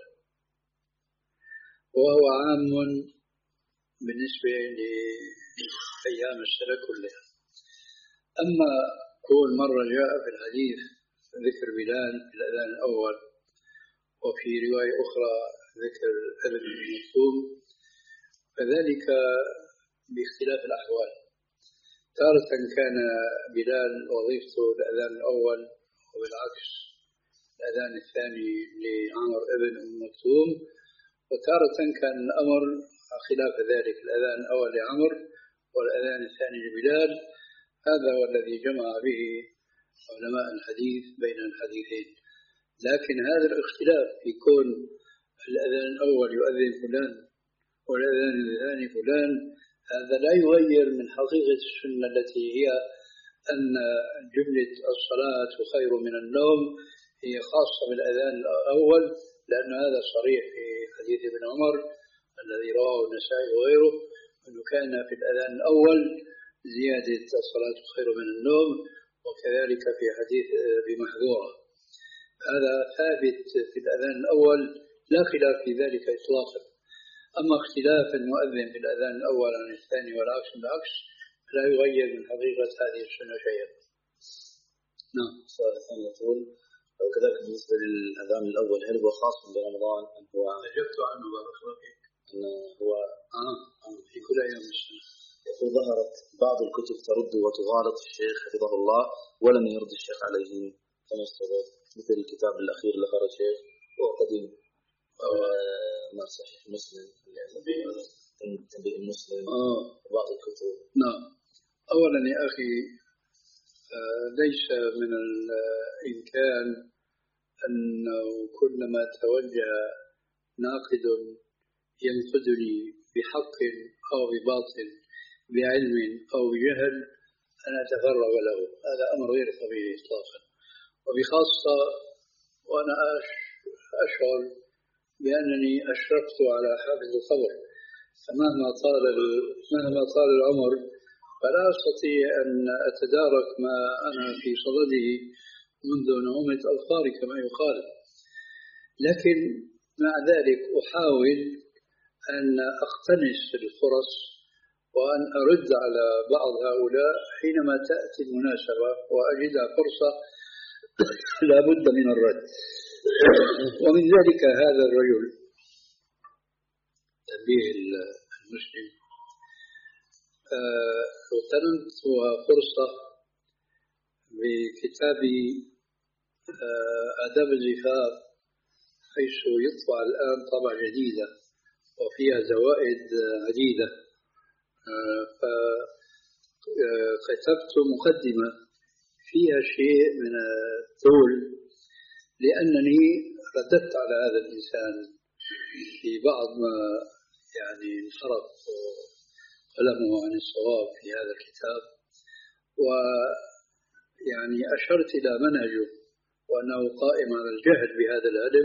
وهو عام بالنسبة لأيام السنة كلها. أما كل مرة جاء في الحديث ذكر بلال في الأذان الأول، وفي رواية أخرى ذكر ابن مكتوم، فذلك باختلاف الأحوال. تارة كان بلال وظيفته الأذان الأول، وبالعكس الأذان الثاني لعمر ابن أم مكتوم، وتارة كان الأمر خلاف ذلك، الأذان الأول لعمر والأذان الثاني لبلال. هذا هو الذي جمع به علماء الحديث بين الحديثين. لكن هذا الاختلاف يكون الأذان الأول يؤذن فلان والأذان الثاني فلان، هذا لا يغير من حقيقة السنة التي هي أن جملة الصلاة خير من النوم هي خاصة بالأذان الأول، لأن هذا صريح في حديث ابن عمر الذي رواه النسائي وغيره، أنه كان في الأذان الأول زيادة الصلاة خير من النوم، وكذلك في حديث بمحذورة. هذا ثابت في الأذان الأول لا خلاف في ذلك إطلاقا. أما اختلاف المؤذن في الأذان الأول عن الثاني والعكس بالعكس لا يغير من حقيقة هذه السنة شيئا. نعم. السؤال الثاني يقول وكذلك بالنسبة للأذان الأول هل هو خاص برمضان أم هو؟ أجبت عنه بارك الله فيك. أنه هو آه. آه. في كل أيام السنة. يقول ظهرت بعض الكتب ترد وتغالط في الشيخ حفظه الله ولم يرد الشيخ عليهم كما السبب، مثل الكتاب الأخير لخرج الشيخ هو قديم ما صحيح مسلم تنبيه المسلم وبعض الكتب. نعم. أولا يا أخي ليس من الإمكان أنه كلما توجه ناقد ينقدني بحق أو بباطل بعلم أو بجهل أن أتفرغ له، هذا أمر غير طبيعي إطلاقا. وبخاصة وأنا أشعر بأنني أشرفت على حافظ الخبر، فمهما طال مهما طال العمر فلا أستطيع أن أتدارك ما أنا في صدده منذ نعومة أظفاري كما يقال، لكن مع ذلك أحاول أن أقتنص الفرص وأن أرد على بعض هؤلاء حينما تأتي المناسبة وأجدها فرصة لا بد من الرد. ومن ذلك هذا الرجل تنبيه المسلم اغتنمت فرصة بكتاب آداب الزفاف، حيث يطبع الآن طبعة جديدة وفيها زوائد عديدة، فكتبت مقدمة فيها شيء من الطول لأنني رددت على هذا الإنسان في بعض ما يعني انحرف قلمه عن الصواب في هذا الكتاب، ويعني أشرت إلى منهجه وأنه قائم على الجهل بهذا العلم،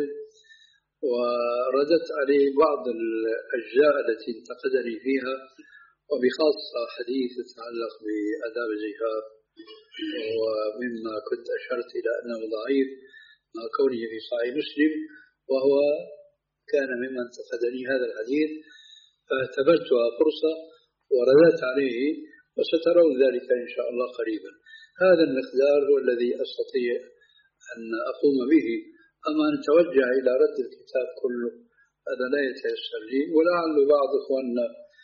ورددت عليه بعض الأجزاء التي انتقدني فيها، وبخاصة حديث يتعلق بآداب الزفاف، ومما كنت أشرت إلى أنه ضعيف مع كونه في صحيح مسلم، وهو كان ممن انتقدني هذا الحديث، فاعتبرتها فرصة ورددت عليه، وسترون ذلك إن شاء الله قريبا. هذا المقدار هو الذي أستطيع أن أقوم به، أما أن أتوجه إلى رد الكتاب كله هذا لا يتيسر لي، ولعل بعض إخواننا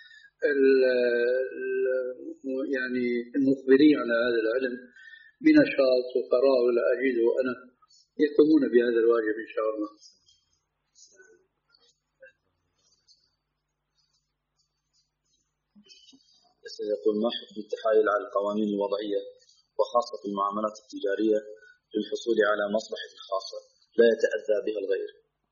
يعني المقبلين على هذا العلم بنشاط وفراغ لا أجده أنا يقومون بهذا الواجب إن شاء الله. يقول ما حكم التحايل على القوانين الوضعية وخاصة في المعاملات التجارية للحصول على مصلحة خاصة لا يتأذى بها الغير؟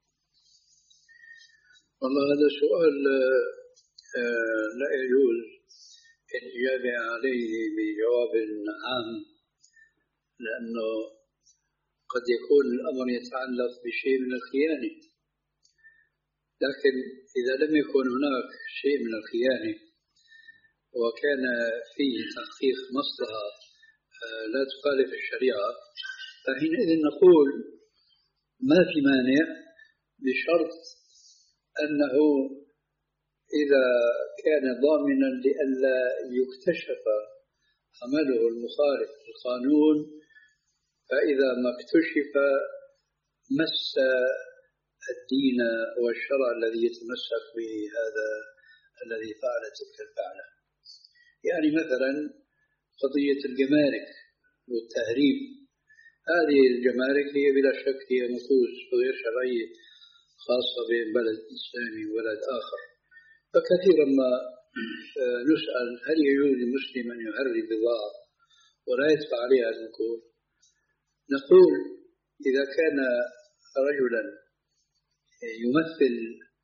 والله هذا سؤال لا يجوز الإجابة عليه بجواب عام، لأنه قد يكون الأمر يتعلق بشيء من الخيانة، لكن إذا لم يكن هناك شيء من الخيانة وكان فيه تحقيق مصلحة لا تخالف الشريعة، فحينئذ نقول ما في مانع، بشرط أنه إذا كان ضامنا لئلا يكتشف عمله المخالف للقانون، فإذا ما اكتشف مس الدين والشرع الذي يتمسك به هذا الذي فعل تلك الفعلة. يعني مثلا قضية الجمارك والتهريب، هذه الجمارك هي بلا شك هي نفوذ غير شرعية خاصة بين بلد إسلامي وبلد آخر، فكثيرا ما نسأل هل يجوز للمسلم أن يهرب بضاعة ولا يدفع عليها النقود؟ نقول إذا كان رجلا يمثل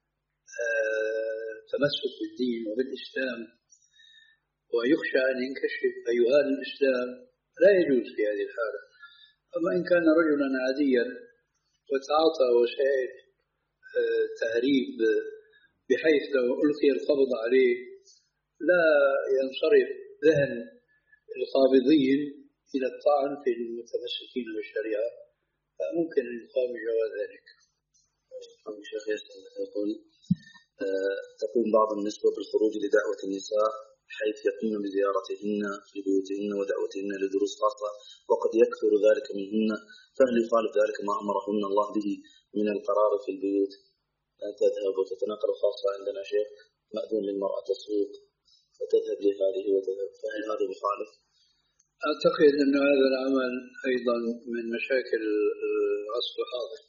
تمسك بالدين وبالإسلام ويخشى أن ينكشف فيهان الإسلام لا يجوز في هذه الحالة. أما إن كان رجلا عاديا وتعاطى وسائل تهريب بحيث لو ألقي القبض عليه لا ينصرف ذهن القابضين إلى الطعن في المتمسكين بالشريعة فممكن الإلقاء بجواز ذلك. شيخ يقول أه تقوم بعض النسوة بالخروج لدعوة النساء حيث يقومن بزيارتهن في بيوتهن ودعوتهن لدروس خاصة وقد يكثر ذلك منهن، فهل يخالف ذلك ما أمرهن الله به من القرار في البيوت أن تذهب وتتنقل؟ خاصة عندنا شيخ مأذون للمرأة تسوق فتذهب لهذه وتذهب، فهل هذا مخالف؟ أعتقد أن هذا العمل أيضا من مشاكل العصر الحاضر،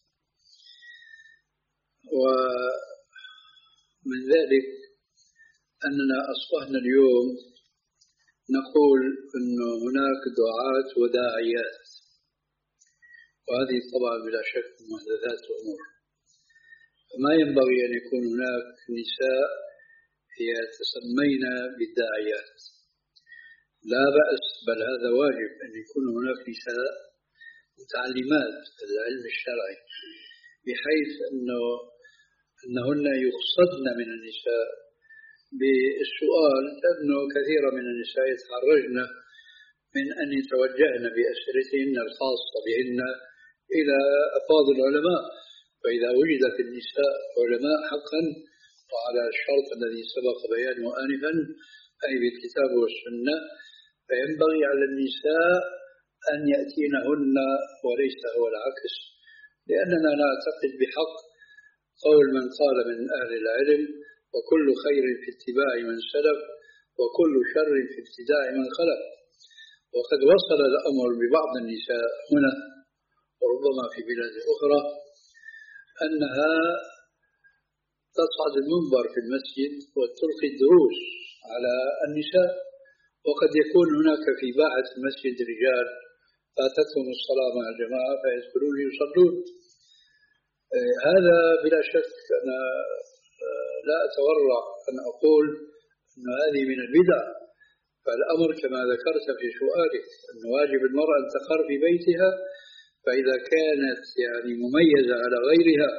ومن ذلك أننا أصبحنا اليوم نقول أن هناك دعاة وداعيات، وهذه طبعا بلا شك محدثات الأمور. فما ينبغي أن يكون هناك نساء يتسمين بالداعيات، لا بأس بل هذا واجب أن يكون هناك نساء متعلمات العلم الشرعي بحيث أنه أنهن يقصدن من النساء بالسؤال، لأنه كثيرا من النساء يتحرجن من أن يتوجهن بأسئلتهن الخاصة بهن إلى أفاضل العلماء. فإذا وجد في النساء علماء حقا وعلى الشرط الذي سبق بيانه آنفا أي بالكتاب والسنة، فينبغي على النساء أن يأتينهن وليس هو العكس، لأننا نعتقد بحق قول من قال من أهل العلم وكل خير في اتباع من سلف وكل شر في ابتداع من خلف. وقد وصل الأمر ببعض النساء هنا وربما في بلاد أخرى أنها تصعد المنبر في المسجد وتلقي الدروس على النساء، وقد يكون هناك في باعة المسجد رجال فاتتهم الصلاة مع الجماعة فيدخلون يصلون. هذا بلا شك أنا لا أتورع أن أقول أن هذه من البدع، فالأمر كما ذكرت في سؤالك أن واجب المرأة أن تقر في بيتها، فإذا كانت يعني مميزة على غيرها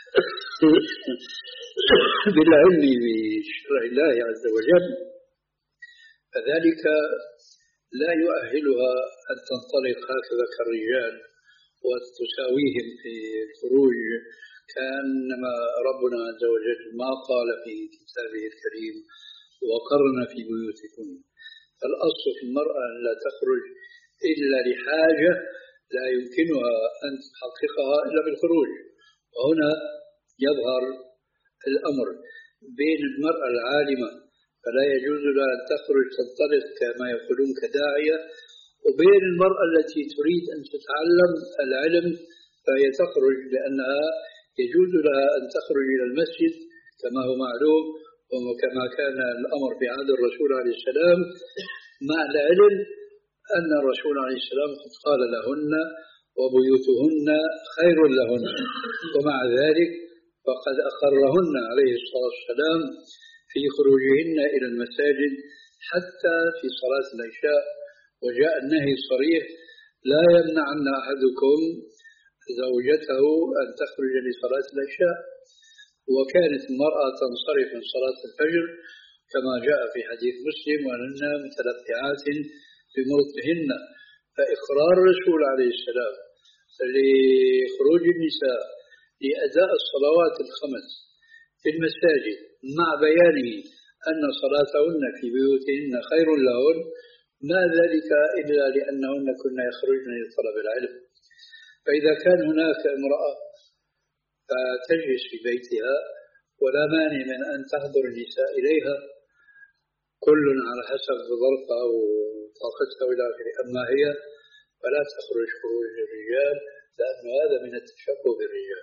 بالعلم بشرع الله عز وجل فذلك لا يؤهلها أن تنطلق هكذا كالرجال وتساويهم في الخروج، كأنما ربنا عز وجل ما قال في كتابه الكريم وقرن في بيوتكم. فالأصل في المرأة أن لا تخرج إلا لحاجة لا يمكنها أن تحققها إلا بالخروج. وهنا يظهر الأمر بين المرأة العالمة فلا يجوز لها أن تخرج تنطلق كما يقولون كداعية، وبين المرأة التي تريد أن تتعلم العلم فهي تخرج لأنها يجوز لها أن تخرج إلى المسجد كما هو معلوم وكما كان الأمر في عهد الرسول عليه السلام، مع العلم أن الرسول عليه السلام قد قال لهن وبيوتهن خير لهن، ومع ذلك فقد أقرهن عليه الصلاة والسلام في خروجهن إلى المساجد حتى في صلاة العشاء، وجاء النهي الصريح لا يمنعن أحدكم زوجته أن تخرج لصلاة العشاء. وكانت المرأة تنصرف من صلاة الفجر كما جاء في حديث مسلم وأنهن متلفعات بمرضهن، فإقرار الرسول عليه السلام لخروج النساء لأداء الصلوات الخمس في المساجد مع بيانه أن صلاتهن في بيوتهن خير لهن، ما ذلك إلا لأنهن كنا يخرجن لطلب العلم. فإذا كان هناك امرأة فتجلس في بيتها ولا مانع من أن تحضر النساء إليها كل على حسب ظروفها وطاقتها إلى آخره، أما هي فلا تخرج خروج الرجال لأن هذا من التشبه بالرجال.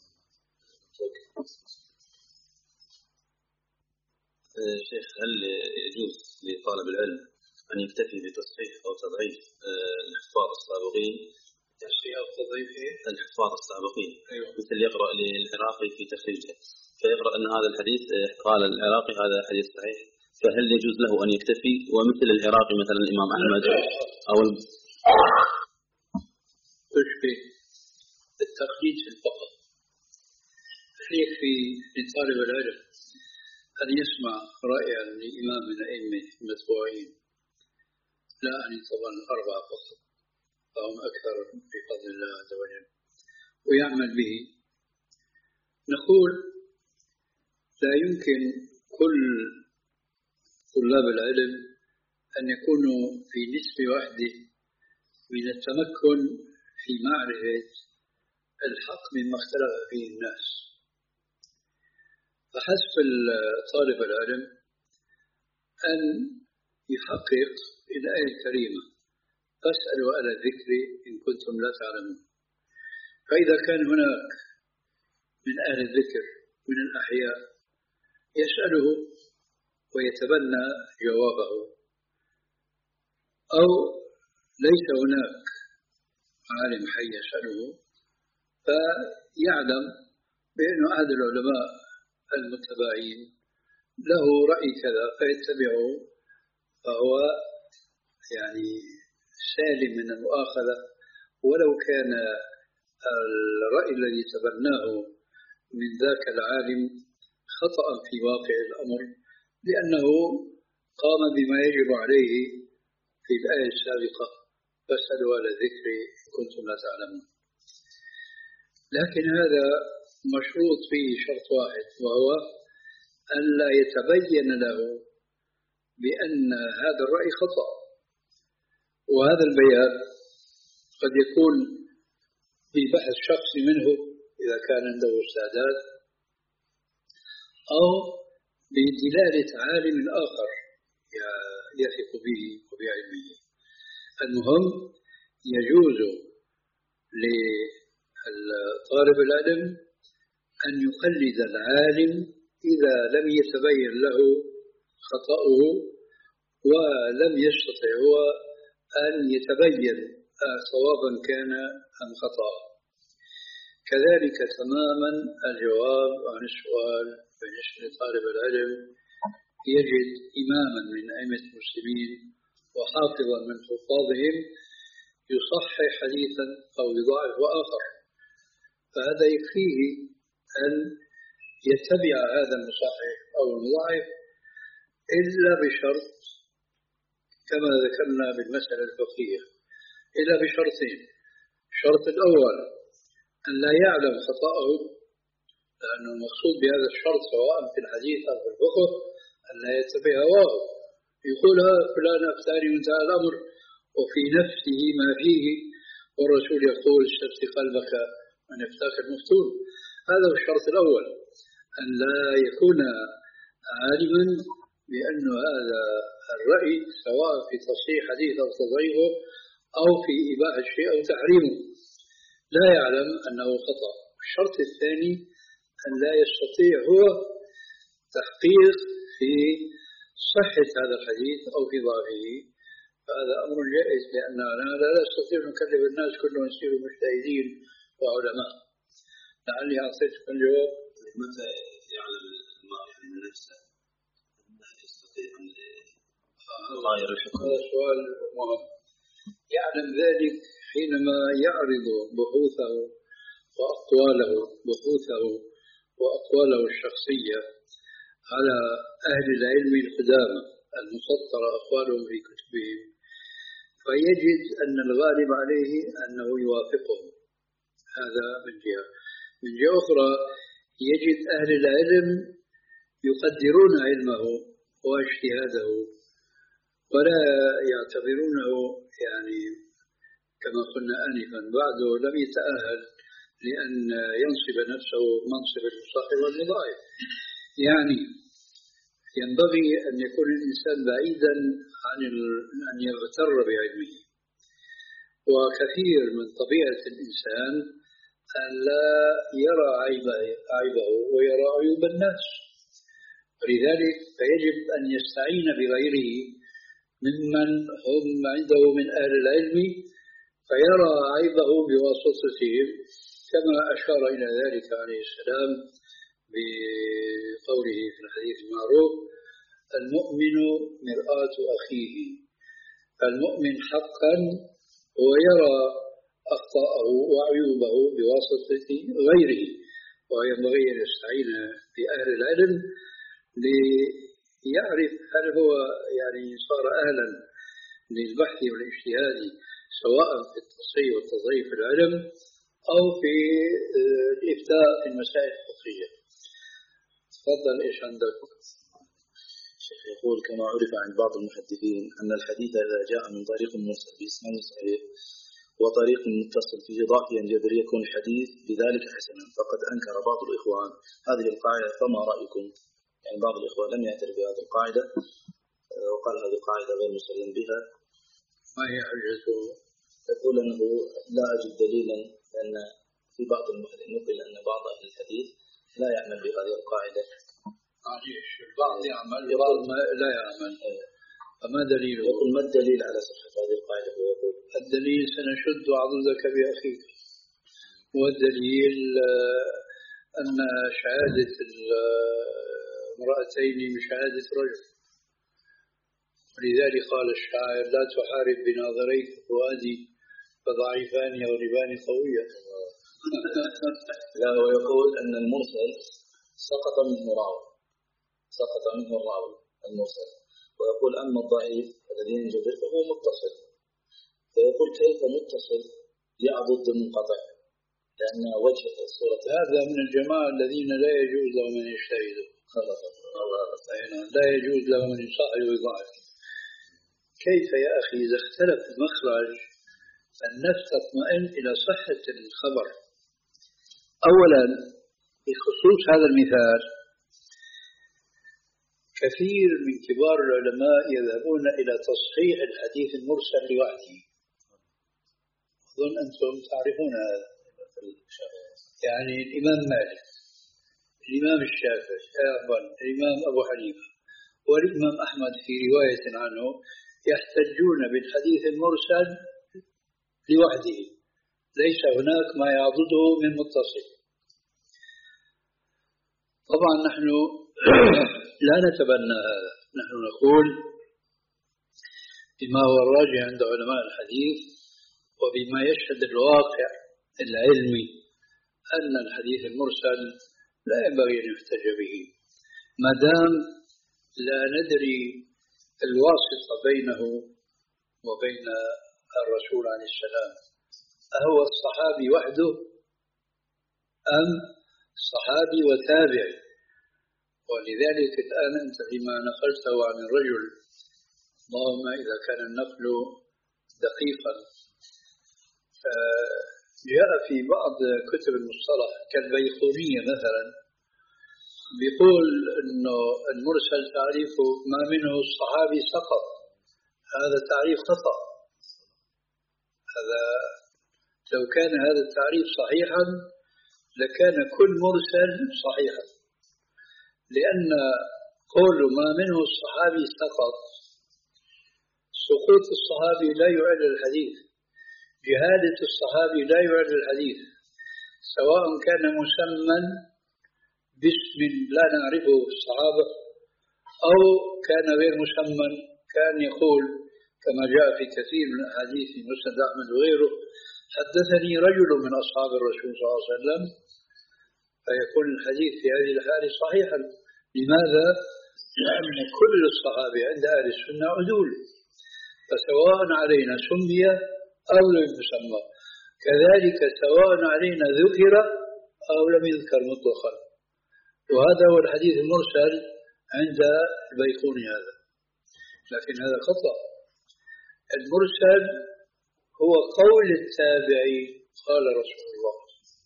شيخ، هل يجوز لطالب العلم أن يكتفي بتصحيح أو تضعيف الحفاظ السابقين الشيء التضعيف الحفاظ السابقين. أيوة. مثل يقرأ للعراقي في تخريجه فيقرأ أن هذا الحديث قال العراقي هذا حديث صحيح، فهل يجوز له أن يكتفي ومثل العراقي مثلا الإمام أحمد أو تشبه التخريج فقط؟ يكفي لطالب العلم أن يسمع رأيا لإمام من الأئمة المتبوعين، لا أن طبعا أربعة فقط فهم أكثر بفضل الله عز وجل، ويعمل به. نقول لا يمكن كل طلاب العلم أن يكونوا في نسبة واحدة من التمكن في معرفة الحق مما اختلف فيه الناس. فحسب طالب العلم أن يحقق الآية الكريمة فاسألوا أهل الذكر إن كنتم لا تعلمون. فإذا كان هناك من أهل الذكر من الأحياء يسأله ويتبنى جوابه، أو ليس هناك عالم حي يسأله فيعلم بأن أحد العلماء المتبعين له رأي كذا فيتبعه، فهو يعني سالم من المؤاخذة ولو كان الرأي الذي تبناه من ذاك العالم خطأ في واقع الأمر، لأنه قام بما يجب عليه في الآية السابقة فاسألوا أهل الذكر إن كنتم لا تعلمون. لكن هذا مشروط فيه شرط واحد، وهو أن لا يتبين له بأن هذا الرأي خطأ، وهذا البيان قد يكون ببحث شخصي منه إذا كان عنده استعداد، أو بدلالة عالم آخر يثق به وبعلمه. المهم يجوز لطالب العلم أن يقلد العالم إذا لم يتبين له خطأه ولم يستطع هو أن يتبين صوابا كان أم خطأ. كذلك تماما الجواب عن السؤال بالنسبة لطالب العلم يجد إماما من أئمة المسلمين وحافظا من حفاظهم يصحح حديثا أو يضاعف آخر، فهذا يكفيه أن يتبع هذا المصحح أو المضاعف، إلا بشرط كما ذكرنا بالمسألة الفقهية، إلا بشرطين. الشرط الأول أن لا يعلم خطأه، لأنه المقصود بهذا الشرط سواء في الحديث أو في الفقه أن لا يتبع هواه، يقول فلان أفتاني وانتهى الأمر وفي نفسه ما فيه، والرسول يقول استفتي قلبك من يفتاك المفتون. هذا هو الشرط الأول، أن لا يكون عالما بأن هذا الرأي سواء في تصحيح حديث أو تضعيفه أو في إباحة الشيء أو تحريمه لا يعلم أنه خطأ. الشرط الثاني أن لا يستطيع هو تحقيق في صحة هذا الحديث أو في ضعفه، فهذا أمر جائز، لأننا لا نستطيع أن نكلف الناس كلهم يصيروا مجتهدين وعلماء. لعلي أعطيتك الجواب. متى يعلم المرء من نفسه أنه يستطيع أن يغير الحكم؟ هذا سؤال مهم. يعلم ذلك حينما يعرض بحوثه وأقواله بحوثه وأقواله الشخصية على أهل العلم القدامى المسطرة أقوالهم في كتبهم، فيجد أن الغالب عليه أنه يوافقهم. هذا من جهة. من جهة أخرى يجد أهل العلم يقدرون علمه واجتهاده ولا يعتبرونه يعني كما قلنا آنفا بعده لم يتأهل لأن ينصب نفسه منصب المصحح والمضاعف. يعني ينبغي أن يكون الإنسان بعيدا عن أن يغتر بعلمه، وكثير من طبيعة الإنسان أن لا يرى عيبه ويرى عيوب الناس، ولذلك فيجب أن يستعين بغيره ممن هم عنده من أهل العلم فيرى عيبه بواسطتهم، كما أشار إلى ذلك عليه السلام بقوله في الحديث المعروف: المؤمن مرآة أخيه. المؤمن حقا هو يرى أخطاءه وعيوبه بواسطة غيره، وينبغي أن يستعين بأهل العلم ليعرف هل هو يعني صار أهلا للبحث والاجتهاد سواء في التصحيح والتضعيف في العلم أو في الإفتاء في المسائل الفقهية. تفضل، إيش عندك؟ الشيخ يقول: كما عرف عن بعض المحدثين أن الحديث إذا جاء من طريق مرسل بإسناد صحيح وطريق متصل فيه ضعفا جبر يكون الحديث بذلك حسنا، فقد أنكر بعض الإخوان هذه القاعدة، فما رأيكم؟ يعني بعض الإخوان لم يعترف بهذه القاعدة وقال هذه قاعدة غير مسلم بها. ما هي حجته؟ يقول أنه لا أجد دليلا، لأن في بعض المحدثين نقل أن بعض أهل الحديث لا يعمل بهذه القاعدة. معليش، البعض يعمل البعض لا يعمل. فما دليله؟ يقول: ما الدليل على صحة هذه القاعدة؟ ويقول: الدليل سنشد عضدك بأخيك. والدليل أن شهادة المرأتين بشهادة رجل، ولذلك قال الشاعر: لا تحارب بناظريك فؤادي فضعيفان يغلبان قويا. لا، ويقول أن المرسل سقط منه راوي، سقط منه الراوي المرسل، ويقول أما الضعيف الذي ينجبر فهو متصل. فيقول: كيف متصل يعضد المنقطع؟ لأن وجه الصورة هذا من الجماعة الذين لا يجوز لهم أن يجتهدوا، لا يجوز لهم أن يصححوا ويضعفوا. كيف يا أخي إذا اختلف المخرج النفس تطمئن إلى صحة الخبر؟ أولا، بخصوص هذا المثال، كثير من كبار العلماء يذهبون إلى تصحيح الحديث المرسل لوحده. أظن أنتم تعرفون هذا. يعني الإمام مالك، الإمام الشافعي، الإمام أبو حنيفة، والإمام أحمد في رواية عنه يحتجون بالحديث المرسل لوحده، ليس هناك ما يعضده من متصل. طبعا نحن لا نتبنى هذا، نحن نقول بما هو الراجح عند علماء الحديث وبما يشهد الواقع العلمي أن الحديث المرسل لا ينبغي أن يحتج به، ما دام لا ندري الواسطة بينه وبين الرسول عليه السلام، أهو الصحابي وحده أم صحابي وتابعي؟ ولذلك الآن أنت فيما نقلته عن الرجل، اللهم إذا كان النقل دقيقا، جاء في بعض كتب المصطلح كالبيقونية مثلا بيقول أنه المرسل تعريفه ما منه الصحابي سقط. هذا تعريف خطأ. هذا لو كان هذا التعريف صحيحا لكان كل مرسل صحيحا، لأن قول ما منه الصحابي سقط، سقوط الصحابي لا يعلل الحديث، جهالة الصحابي لا يعلل الحديث، سواء كان مسمى باسم لا نعرفه في الصحابة أو كان غير مسمى، كان يقول كما جاء في كثير من الأحاديث في مسند أحمد وغيره: حدثني رجل من أصحاب الرسول صلى الله عليه وسلم، فيكون الحديث في هذه الحالة صحيحا. لماذا؟ لأن كل الصحابة عند أهل السنة عدول، فسواء علينا سمي أو لم يسمى، كذلك سواء علينا ذكر أو لم يذكر مطلقا. وهذا هو الحديث المرسل عند البيقوني هذا، لكن هذا خطأ. المرسل هو قول التابعي قال رسول الله.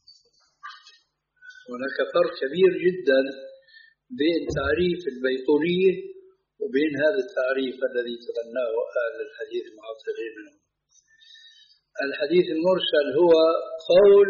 هناك فرق كبير جدا بين تعريف البيقونية وبين هذا التعريف الذي تبناه أهل الحديث المعاصرين منهم. الحديث المرسل هو قول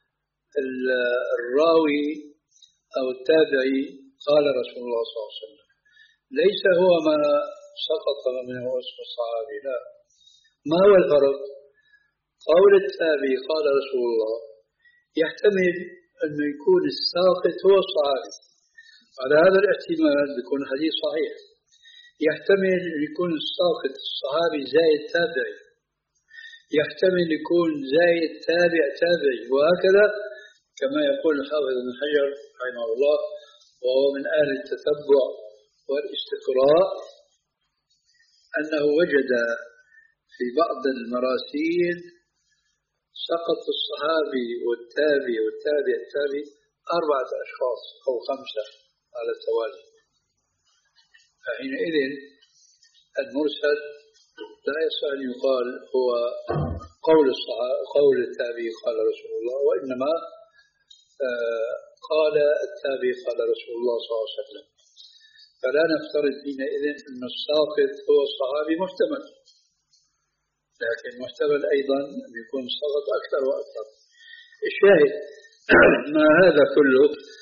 الراوي أو التابعي قال رسول الله صلى الله عليه وسلم، ليس هو ما سقط منه اسم الصحابي. لا. ما هو الفرق؟ قول التابعي قال رسول الله يحتمل أنه يكون الساقط هو الصحابي، على هذا الاحتمال بيكون الحديث صحيح. يحتمل أن يكون الساقط الصحابي زائد تابعي، يحتمل يكون زائد تابع تابعي، وهكذا كما يقول الحافظ ابن حجر رحمه الله وهو من أهل التتبع والاستقراء أنه وجد في بعض المراسيل سقط الصحابي والتابع والتابع التابع أربعة أشخاص أو خمسة على التوالي. فحينئذ المرسل لا يصح أن يقال هو قول الصحابي قول التابعي قال رسول الله، وإنما آه قال التابعي قال رسول الله صلى الله عليه وسلم. فلا نفترض حينئذ أن الساقط هو الصحابي، محتمل، لكن محتمل أيضا أن يكون السقط أكثر وأكثر. الشاهد ما هذا كله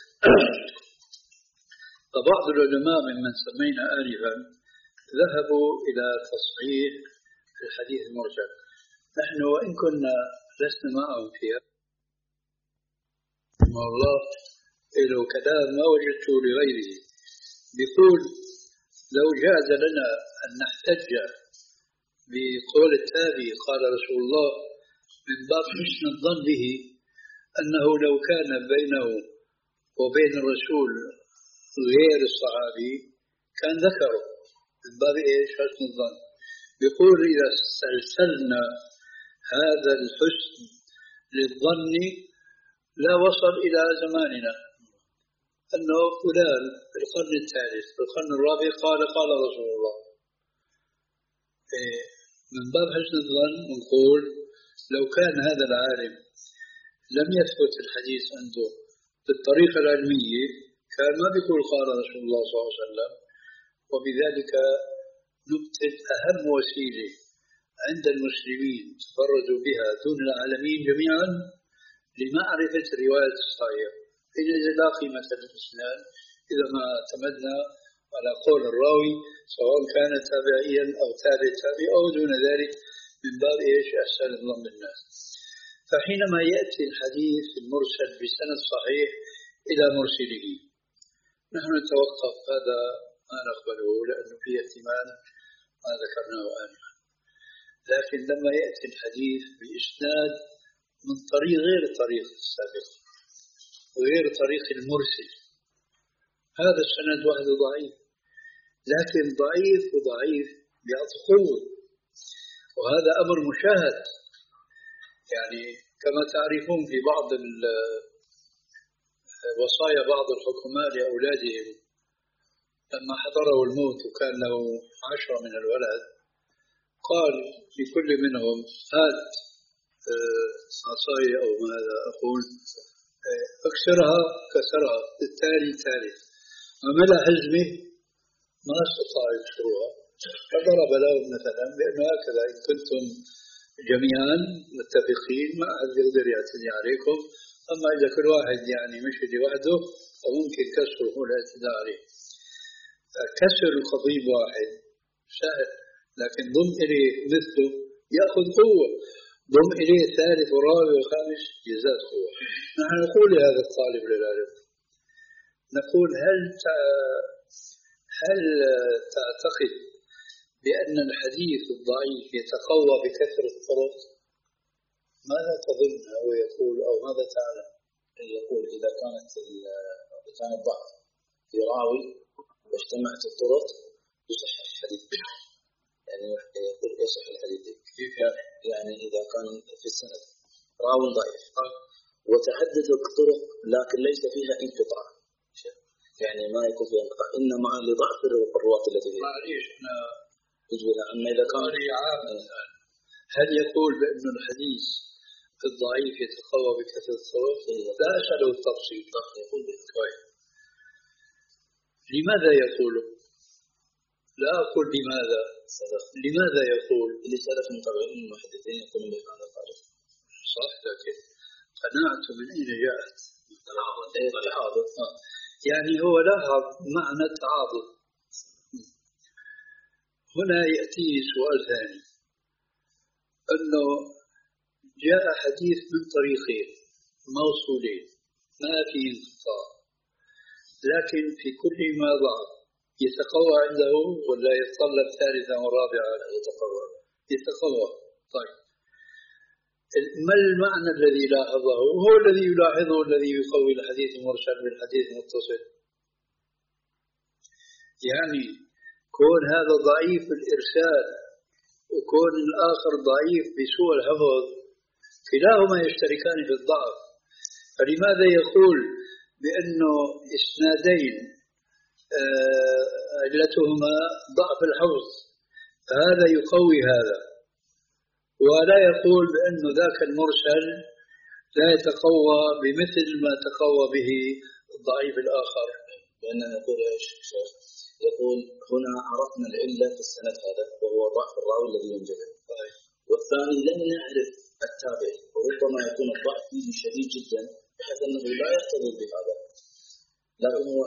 فبعض العلماء ممن سمينا آنفا ذهبوا إلى تصحيح الحديث المرسل. نحن وإن كنا لسنا معهم فيها والله له كلام ما وجدته لغيره، بيقول لو جاز لنا أن نحتج بقول التابعي قال رسول الله من باب حسن الظن به أنه لو كان بينه وبين الرسول غير الصحابي كان ذكره، من باب إيش؟ حسن الظن. بيقول إذا استرسلنا هذا الحسن للظن لا وصل إلى زماننا، أنه فلان في القرن الثالث في القرن الرابع قال قال رسول الله. من باب حسن الظن نقول لو كان هذا العالم لم يثبت الحديث عنده بالطريقة العلمية كان ما بيقول قال رسول الله صلى الله عليه وسلم. وبذلك نبتد أهم وسيلة عند المسلمين تفردوا بها دون العالمين جميعا لمعرفة رواية الصحيح. إذا لا قيمة للإسناد إذا ما اعتمدنا على قول الراوي سواء كان تابعيا أو تابع تابع أو دون ذلك من باب إيش؟ أحسن الظن بالناس. فحينما يأتي الحديث المرسل بسند صحيح إلى مرسله نحن نتوقف، هذا ما نقبله لأنه فيه احتمال ما ذكرناه آنفا. لكن لما يأتي الحديث بإسناد من طريق غير الطريق السابق وغير طريق المرسل، هذا السند وحده ضعيف، لكن ضعيف وضعيف بيعطي قوة، وهذا أمر مشاهد. يعني كما تعرفون في بعض وصايا بعض الحكماء لأولادهم لما حضره الموت وكان له عشرة من الولد قال لكل منهم هات عصاية أو ماذا أقول اكسرها، كسرها، التالي تالي، وملأ حزمه ما استطاع يكسروها، فضرب لهم مثلا بأنه هكذا إن كنتم جميعا متفقين ما أحد يقدر يعتدي عليكم، أما إذا كل واحد يعني مشي لوحده فممكن كسره هو الاعتداء عليه. كسر الخطيب واحد سهل، لكن ضم إليه مثله يأخذ قوة، ضم إليه ثالث ورابع وخامس يزداد قوة. نحن نقول لهذا الطالب للعلم نقول هل هل تعتقد بأن الحديث الضعيف يتقوى بكثرة الطرق؟ ماذا تظن هو يقول أو ماذا تعلم؟ يقول إذا كانت إذا كان الضعف في راوي واجتمعت الطرق يصح الحديث، يعني يقول يصح الحديث كيف؟ يعني إذا كان في السند راوي ضعيف وتعددت الطرق لكن ليس فيها انقطاع، يعني ما يكون فيها انقطاع إنما لضعف الرواة التي فيها. معليش أنا يجب أما إذا كان هل يقول بأن الحديث الضعيف يتقوى بكثرة الطرق؟ لا أسأله التفصيل. يقول كويس. لماذا يقول؟ لا أقول لماذا، لماذا يقول؟ لسلف متابعين المحدثين يقولون بهذا الطريق. صح، لكن قناعته من أين جاءت؟ تعاضد. يعني هو لاحظ معنى التعاضد. هنا يأتي سؤال ثاني، أنه جاء حديث من طريقين موصولين ما في انقطاع، لكن في كل ما ضعف يتقوى عنده ولا يتطلب ثالثا ورابعا؟ يتقوى يتقوى طيب ما المعنى الذي لاحظه؟ هو الذي يلاحظه الذي يقوي الحديث المرسل بالحديث المتصل. يعني كون هذا ضعيف الإرسال وكون الآخر ضعيف بسوء الحفظ كلاهما يشتركان في الضعف، فلماذا يقول بأنه إسنادين علتهما ضعف الحفظ فهذا يقوي هذا، ولا يقول بأن ذاك المرسل لا يتقوى بمثل ما تقوى به الضعيف الآخر؟ لأنه يقول يا شيخ، يقول هنا عرفنا العلة في السند هذا وهو ضعف الراوي الذي ينجبر، والثاني لم نعرف التابعي وربما يكون الضعف فيه شديد جدا بحيث أنه لا يحتضر بهذا، لكن هو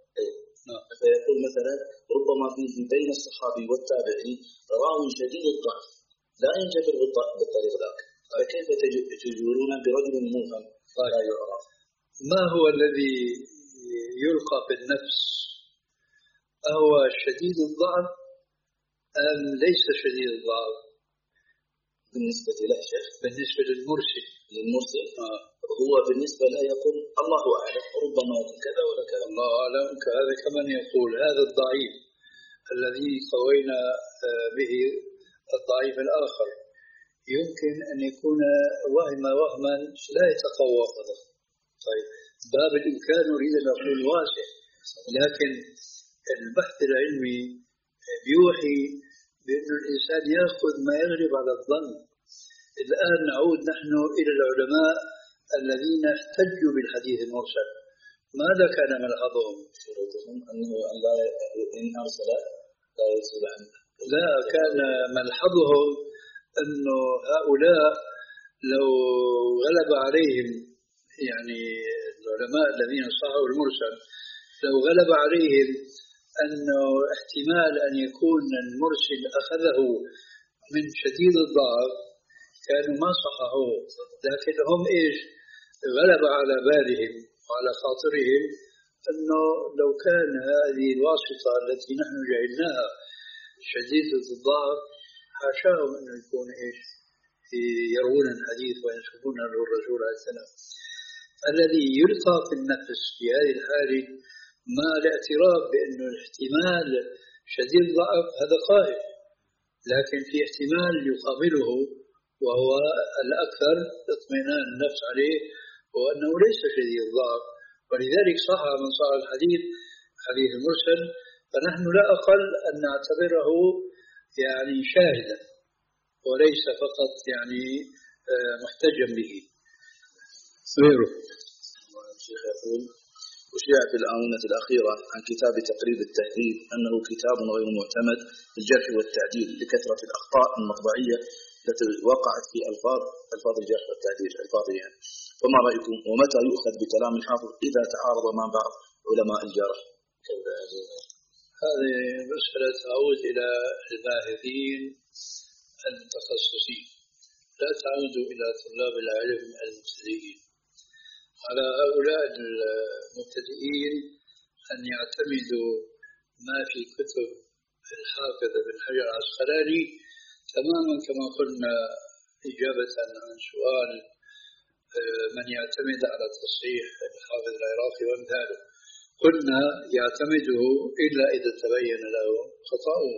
فيقول مثلا ربما فيه بين الصحابي والتابعي راوي شديد الضعف لا ينجبر بالطريق ذاك، فكيف تجبرون برجل مبهم لا يعرف؟ ما هو الذي يلقى في النفس؟ أهو شديد الضعف أم ليس شديد الضعف؟ بالنسبة له شيخ، بالنسبة للمرسل للمرسل آه. هو بالنسبة له يقول الله أعلم ربما يكون كذا ولا كذا، الله أعلم. هذا كمان يقول هذا الضعيف الذي قوينا به الضعيف الآخر يمكن أن يكون وهم وهما لا يتقوى هذا. طيب باب الإمكان أريد أن أقول واسع، لكن البحث العلمي بيوحي بأن الإنسان يأخذ ما يغلب على الظن. الآن نعود نحن إلى العلماء الذين احتجوا بالحديث المرسل، ماذا كان ملحظهم؟ شروطهم أنه لا إن أرسل لا يرسل عنه. لا، كان ملحظهم أنه هؤلاء لو غلب عليهم يعني العلماء الذين صححوا المرسل لو غلب عليهم أنه احتمال أن يكون المرسل أخذه من شديد الضعف كانوا ما صححوه، لكن هم إيش غلب على بالهم وعلى خاطرهم أنه لو كان هذه الواسطة التي نحن جعلناها شديدة الضعف حاشاهم أنه يكون إيش يروون الحديث وينسبون له الرسول عليه السلام. الذي يلقى في النفس في هذه الحالة مع الاعتراف بأنه الاحتمال شديد الضعف هذا قائم، لكن في احتمال يقابله وهو الأكثر اطمئنان النفس عليه وأنه ليس شديد الضعف، ولذلك صح من صح الحديث حديث المرسل، فنحن لا أقل أن نعتبره يعني شاهدا وليس فقط يعني محتجا به غيره. الشيخ يقول أشيع في الآونة الأخيرة عن كتاب تقريب التهذيب أنه كتاب غير معتمد في الجرح والتعديل لكثرة الأخطاء المطبعية التي وقعت في ألفاظ ألفاظ الجرح والتعديل ألفاظ يعني، فما رأيكم ومتى يؤخذ بكلام الحافظ إذا تعارض مع بعض علماء الجرح؟ هذه مسألة تعود إلى الباحثين المتخصصين، لا تعود إلى طلاب العلم المبتدئين. على هؤلاء المبتدئين أن يعتمدوا ما في كتب الحافظ بن حجر العسقلاني تماما كما قلنا إجابة عن سؤال من يعتمد على تصحيح الحافظ العراقي وامثاله، قلنا يعتمده إلا إذا تبين له خطأه.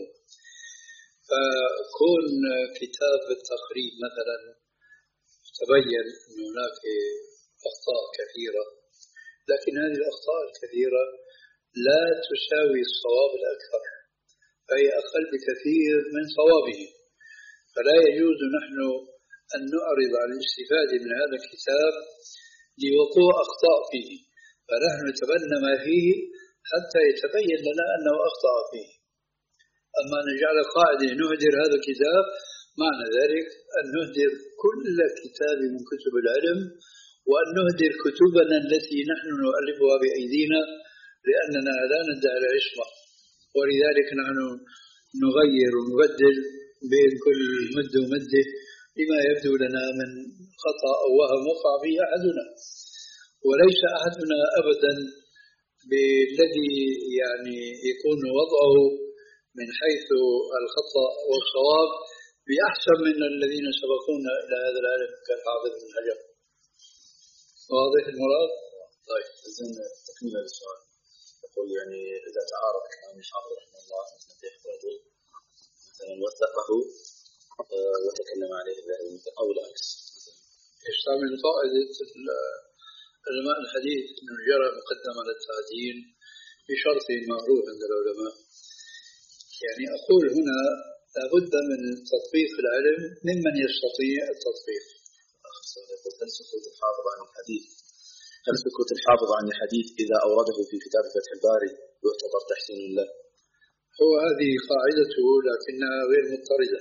فكون كتاب التقريب مثلا تبين أن هناك أخطاء كثيرة، لكن هذه الأخطاء الكثيرة لا تساوي الصواب الأكثر، فهي أقل بكثير من صوابه، فلا يجوز نحن أن نعرض عن الاستفادة من هذا الكتاب لوقوع أخطاء فيه، فنحن نتبنى ما فيه حتى يتبين لنا أنه أخطأ فيه. أما نجعل قاعدة نهدر هذا الكتاب معنى ذلك أن نهدر كل كتاب من كتب العلم وأن نهدر كتبنا التي نحن نؤلفها بأيدينا، لأننا لا ندعي العصمة، ولذلك نحن نغير ونبدل بين كل مد ومده لما يبدو لنا من خطأ أو وهم وقع به أحدنا، وليس أحدنا أبدا بالذي يعني يكون وضعه من حيث الخطأ والصواب بأحسن من الذين سبقونا إلى هذا العلم كالحافظ بن حجر. واضح المراد؟ طيب إذن تكملة للسؤال، يقول يعني إذا تعارض كلام الحافظ رحمه الله مثل في رجل مثلا وثقه وتكلم عليه الذهبي مثل أو العكس، يستعمل قاعدة علماء الحديث أنه جرى مقدم على التعديل بشرط معروف عند العلماء. يعني أقول هنا لابد من تطبيق العلم ممن يستطيع التطبيق. هل سكوت الحافظ عن الحديث هل سكوت الحافظ عن الحديث إذا أورده في كتاب فتح الباري يعتبر تحسين له؟ هو هذه قاعدته لكنها غير مضطردة.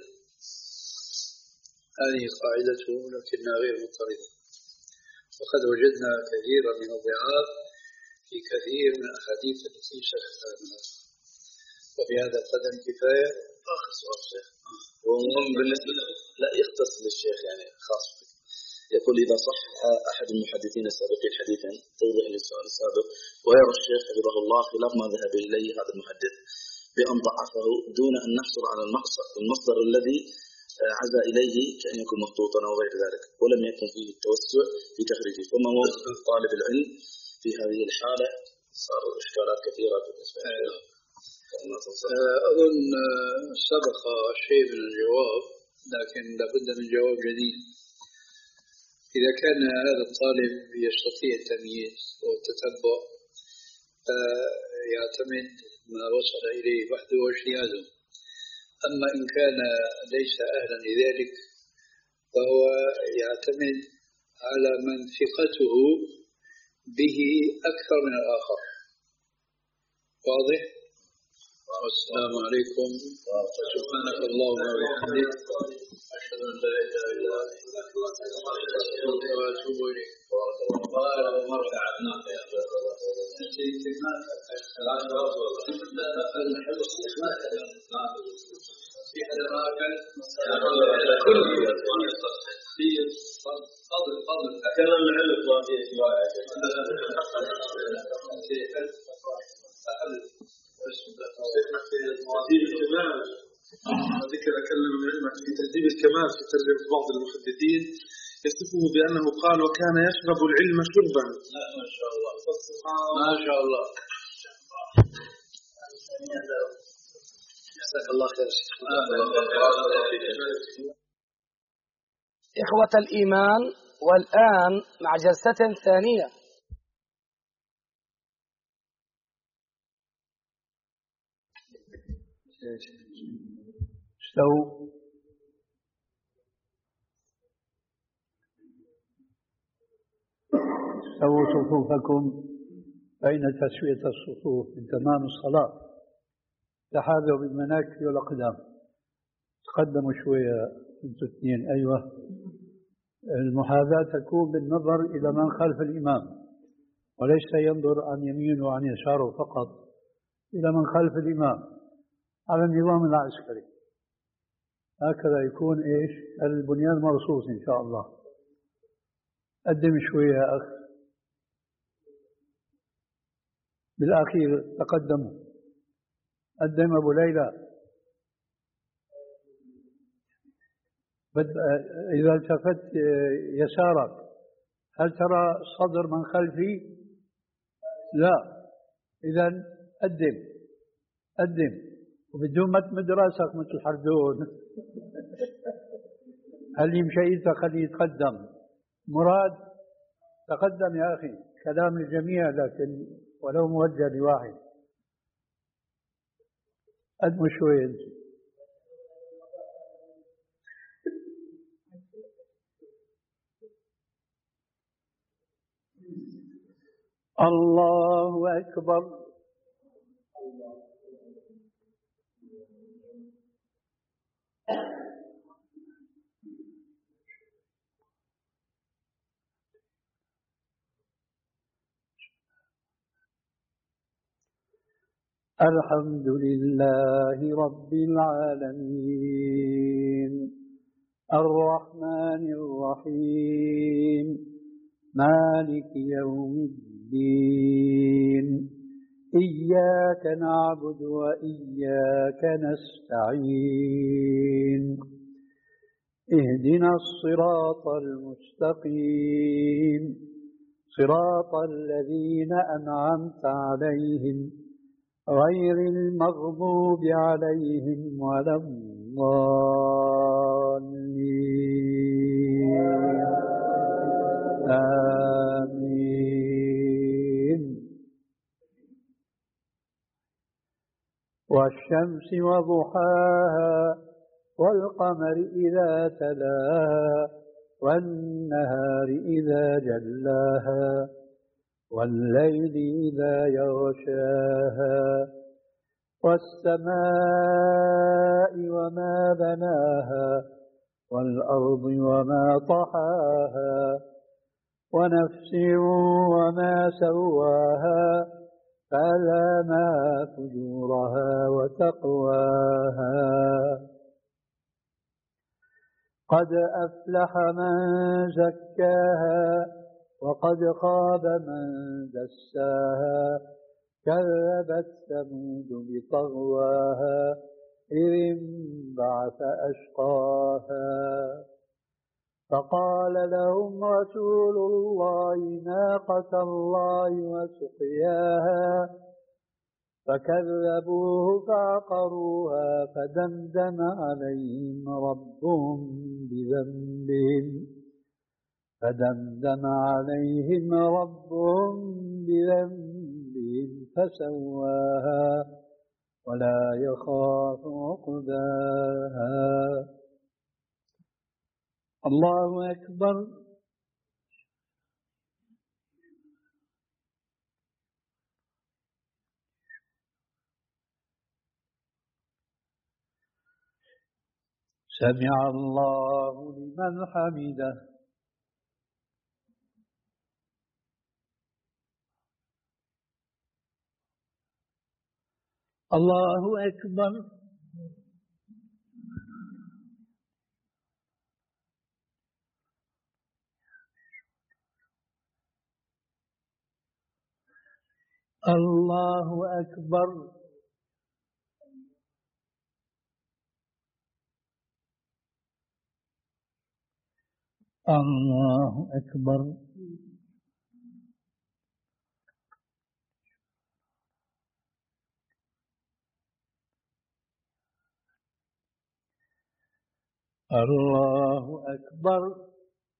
هذه قاعدته لكنها غير مضطردة. وقد وجدنا كثيرا من الضعاف في كثير من الأحاديث التي شرحتها منها. وبهذا القدر كفاية. آخر سؤال شيخ ومهم بالنسبة له لا يختص للشيخ يعني خاص بك. يقول إذا صح أحد المحدثين السابقين حديثا توضيح للسؤال السابق ويرى الشيخ حفظه الله خلاف ما ذهب إليه هذا المحدث بأن ضعفه دون أن نحصر على المقصد المصدر الذي عزى إليه كأن يكون مخطوطا أو غير ذلك ولم يكن فيه التوسع في تخريجه، فما موقف طالب العلم في هذه الحالة؟ صار إشكالات كثيرة بالنسبة له. أظن سبق شيء من الجواب لكن لابد من جواب جديد. إذا كان هذا الطالب يستطيع التمييز والتتبع يعتمد ما وصل إليه وحده واجتهاده. أما إن كان ليس أهلا لذلك فهو يعتمد على من ثقته به أكثر من الآخر. واضح؟ والسلام عليكم سبحانك اللهم وبحمدك أشهد أن لا إله إلا أنت أستغفرك وأتوب إليك. بارك الله ومرجع أبنائك يا في هذا ما كان كل في فضل فضل كلام العلم وفي رواية تهذيب الكمال. ذكر أكلم من علمك في تهذيب الكمال في ترجمة بعض المحدثين يصفه بأنه قال وكان يشرب العلم شربا. ما شاء الله ما شاء الله. جزاك الله خير. إخوة الإيمان، والآن مع جلسة ثانية. استووا استووا صفوفكم بين تسوية الصفوف من تمام الصلاة. تحاذوا بالمناكب والأقدام. تقدموا شوية انتوا اثنين. أيوة، المحاذاة تكون بالنظر إلى من خلف الإمام وليس ينظر عن يمينه وعن يساره فقط، إلى من خلف الإمام على النظام العسكري. هكذا يكون إيش البنيان مرصوص إن شاء الله. قدم شوية يا أخ. بالأخير تقدموا. قدم أبو ليلى. إذا التفت يسارك هل ترى صدر من خلفي؟ لا. إذن قدم قدم وبدون ما تمد راسك مثل حردون. هل يمشي خليه يتقدم. مراد تقدم يا أخي. كلام الجميع لكن ولو موجه لواحد. قدموا شوي انت. الله أكبر. الحمد لله رب العالمين الرحمن الرحيم مالك يوم الدين إياك نعبد وإياك نستعين اهدنا الصراط المستقيم صراط الذين أنعمت عليهم غير المغضوب عليهم ولا الضالين آمين. والشمس وضحاها والقمر إذا تلاها والنهار إذا جلاها والليل إذا يغشاها والسماء وما بناها والأرض وما طحاها ونفس وما سواها فألهمها فجورها وتقواها قد أفلح من زكاها وقد خاب من دساها كذبت ثمود بطغواها إذ انبعث أشقاها فقال لهم رسول الله ناقة الله وسقياها فكذبوه فعقروها فدمدم عليهم ربهم بذنبهم فدمدم عليهم ربهم بذنبهم فسواها ولا يخاف عقباها. الله أكبر. سمع الله لمن حمده. الله أكبر. الله أكبر. الله أكبر. الله أكبر.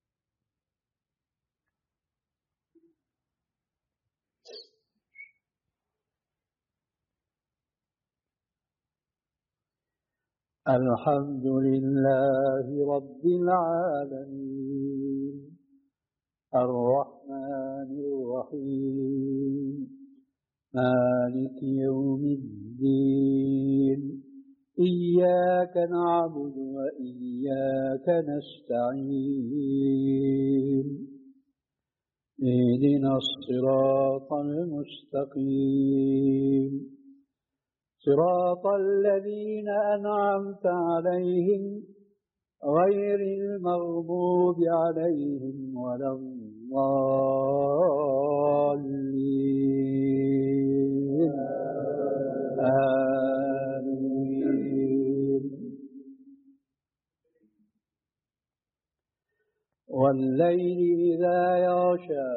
الحمد لله رب العالمين الرحمن الرحيم مالك يوم الدين إياك نعبد وإياك نستعين اهدنا الصراط المستقيم صراط الذين أنعمت عليهم غير المغضوب عليهم ولا الضالين آمين. والليل إذا يغشى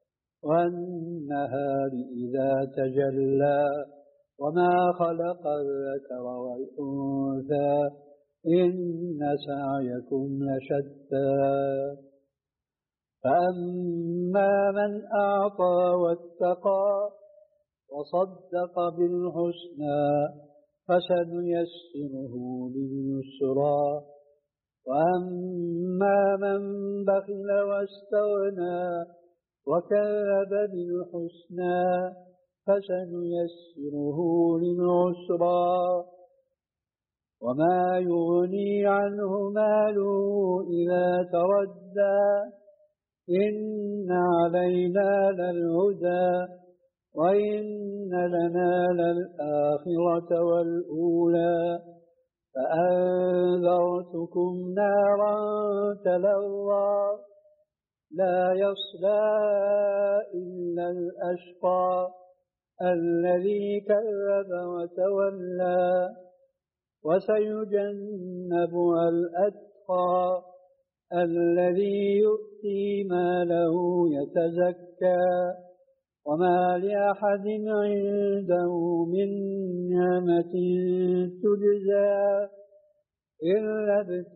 والنهار إذا تجلى وما خلق الذكر والأنثى إن سعيكم لشتى فأما من أعطى واتقى وصدق بالحسنى فسنيسره لليسرى وأما من بخل واستغنى وكذب بالحسنى فسنيسره للعسرى وما يغني عنه ماله إذا تردى إن علينا للهدى وإن لنا للآخرة والأولى فأنذرتكم أنذرتكم نارا تلظى لا يصلى إلا الأشقى الذي كذب وتولى وسيجنبها الأتقى الذي يؤتي ماله يتزكى وما لأحد عنده من نعمة تجزى إلا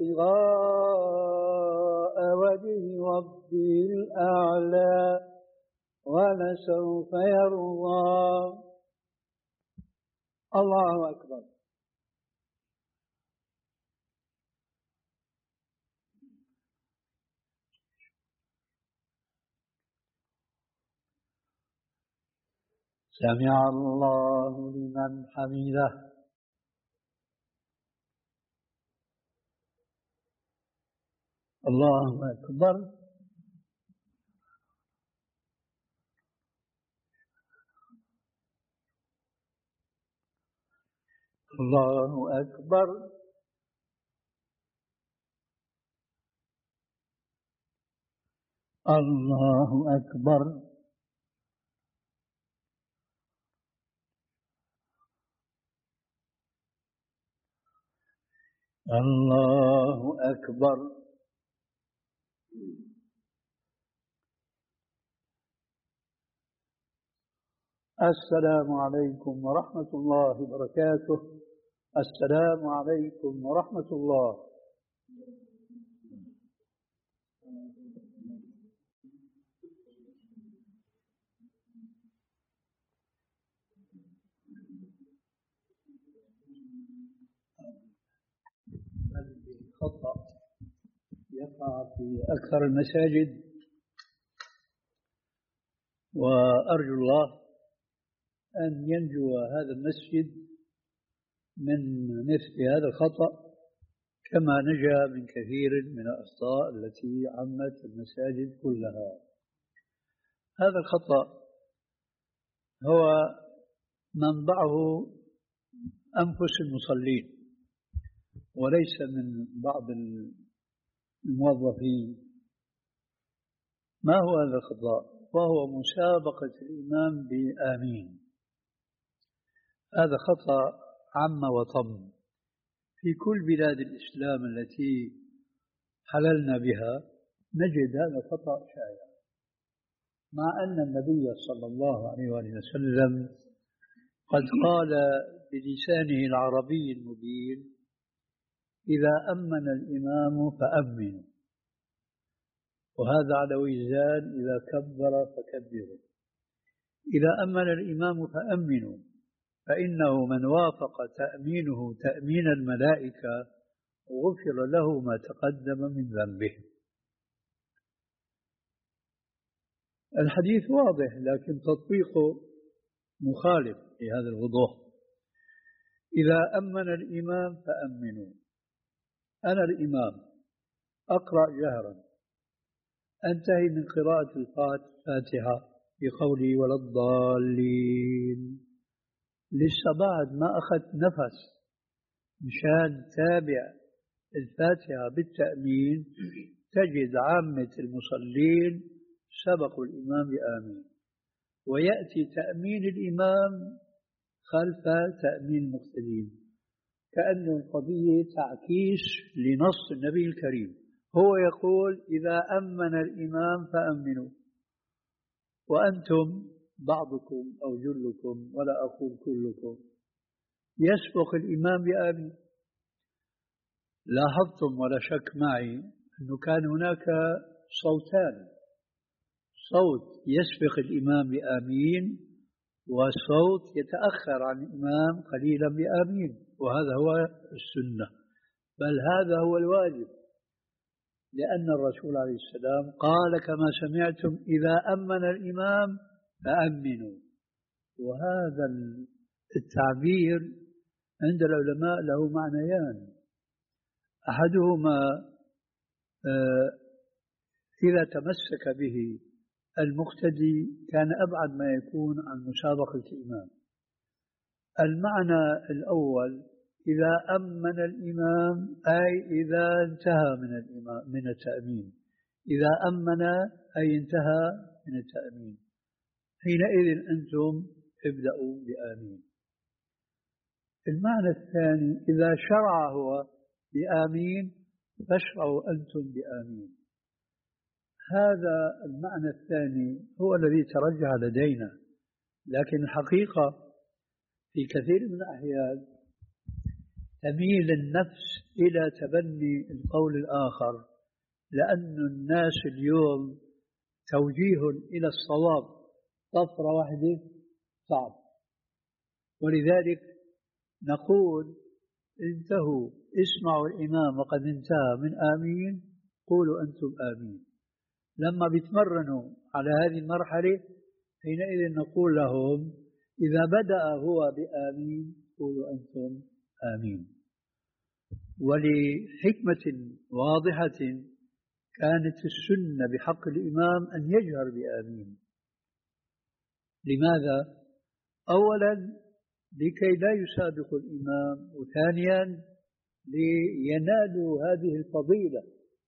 ابتغاء وجه ربه الأعلى ولسوف يرضى. الله أكبر. سمع الله لمن حمده. الله أكبر. الله أكبر. الله أكبر. الله أكبر. السلام عليكم ورحمة الله وبركاته. السلام عليكم ورحمة الله. الخطأ يقع في أكثر المساجد، وأرجو الله أن ينجو هذا المسجد من مثل هذا الخطأ كما نجا من كثير من الأخطاء التي عمت المساجد كلها. هذا الخطأ هو منبعه أنفس المصلين وليس من بعض الموظفين. ما هو هذا الخطأ؟ وهو مسابقة الإمام بآمين. هذا خطأ عم وطم في كل بلاد الإسلام التي حللنا بها، نجد هذا خطأ شائع، مع أن النبي صلى الله عليه وسلم قد قال بلسانه العربي المبين: إذا أمن الإمام فأمنوا، وهذا على وزان إذا كبر فكبروا. إذا أمن الإمام فأمنوا، فإنه من وافق تأمينه تأمين الملائكة غفر له ما تقدم من ذنبه. الحديث واضح، لكن تطبيقه مخالف لهذا الوضوح. إذا أمن الإمام فأمنوا، أنا الإمام أقرأ جهرا، أنتهي من قراءة الفاتحة بقولي ولا الضالين، لسه بعد ما أخذت نفس مشان تابع الفاتحة بالتأمين، تجد عامة المصلين سبقوا الإمام بآمين، ويأتي تأمين الإمام خلف تأمين المقتدين، كأن القضية تعكيس لنص النبي الكريم. هو يقول: إذا أمن الإمام فأمنوا، وأنتم بعضكم أو جلكم ولا أقول كلكم يسبق الإمام بآمين. لاحظتم ولا شك معي أنه كان هناك صوتان: صوت يسبق الإمام بآمين، وصوت يتأخر عن الإمام قليلا بآمين، وهذا هو السنة، بل هذا هو الواجب، لأن الرسول عليه السلام قال كما سمعتم: إذا أمن الإمام فأمنوا. وهذا التعبير عند العلماء له معنيان: أحدهما إذا تمسك به المقتدي كان أبعد ما يكون عن مسابقة الإمام. المعنى الأول: إذا أمن الإمام أي إذا انتهى من الإمام من التأمين، إذا أمن أي انتهى من التأمين، حينئذ أنتم ابدأوا بآمين. المعنى الثاني إذا شرع هو بآمين فاشرعوا أنتم بآمين. هذا المعنى الثاني هو الذي ترجح لدينا، لكن الحقيقة في كثير من الأحيان تميل النفس إلى تبني القول الآخر، لأن الناس اليوم توجيه إلى الصواب طفرة واحدة صعب، ولذلك نقول انتهوا اسمعوا الإمام وقد انتهى من آمين قولوا أنتم آمين. لما بيتمرنوا على هذه المرحلة حينئذ نقول لهم إذا بدأ هو بآمين قولوا أنتم آمين. ولحكمة واضحة كانت السنة بحق الإمام أن يجهر بآمين. لماذا؟ أولا لكي لا يسابق الإمام، وثانيا لينالوا هذه الفضيلة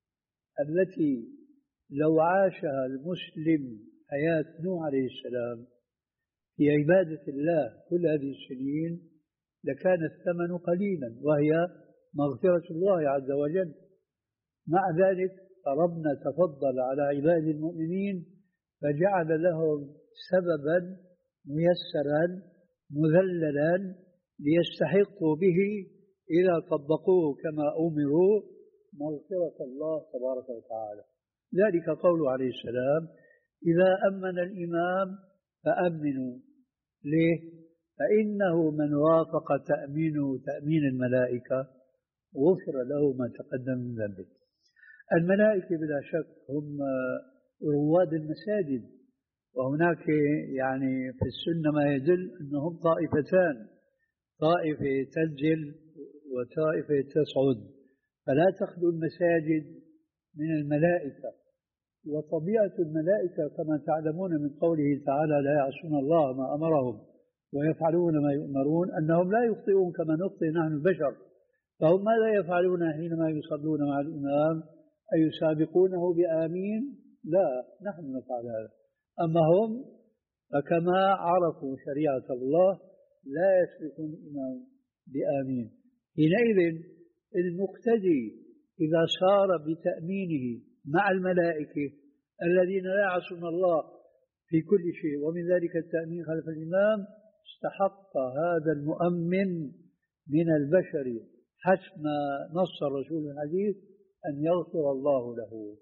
التي لو عاشها المسلم حياة نوح عليه السلام في عبادة الله كل هذه السنين لكان الثمن قليلا، وهي مغفرة الله عز وجل. مع ذلك ربنا تفضل على عباد المؤمنين فجعل لهم سببا ميسرا مذللا ليستحقوا به إذا طبقوه كما أمروا مغفرة الله تبارك وتعالى. ذلك قوله عليه السلام إذا أمن الإمام فأمنوا. ليه؟ فإنه من وافق تأمينه تأمين الملائكة غفر له ما تقدم من ذنبه. الملائكة بلا شك هم رواد المساجد، وهناك يعني في السنة ما يدل أنهم طائفتان، طائفة تنزل وطائفة تصعد، فلا تخلو المساجد من الملائكة. وطبيعة الملائكة كما تعلمون من قوله تعالى لا يعصون الله ما أمرهم ويفعلون ما يؤمرون أنهم لا يخطئون كما نخطئ نحن البشر. فهم ماذا يفعلون حينما يصلون مع الإمام؟ أي يسابقونه بآمين؟ لا، نحن نفعل هذا. أما هم فكما عرفوا شريعة الله لا يسبقون الإمام بآمين. حينئذ المقتدي إذا صار بتأمينه مع الملائكة الذين لا يعصون الله في كل شيء، ومن ذلك التأمين خلف الإمام، استحق هذا المؤمن من البشر حسب ما نص الرسول الحديث أن يغفر الله له.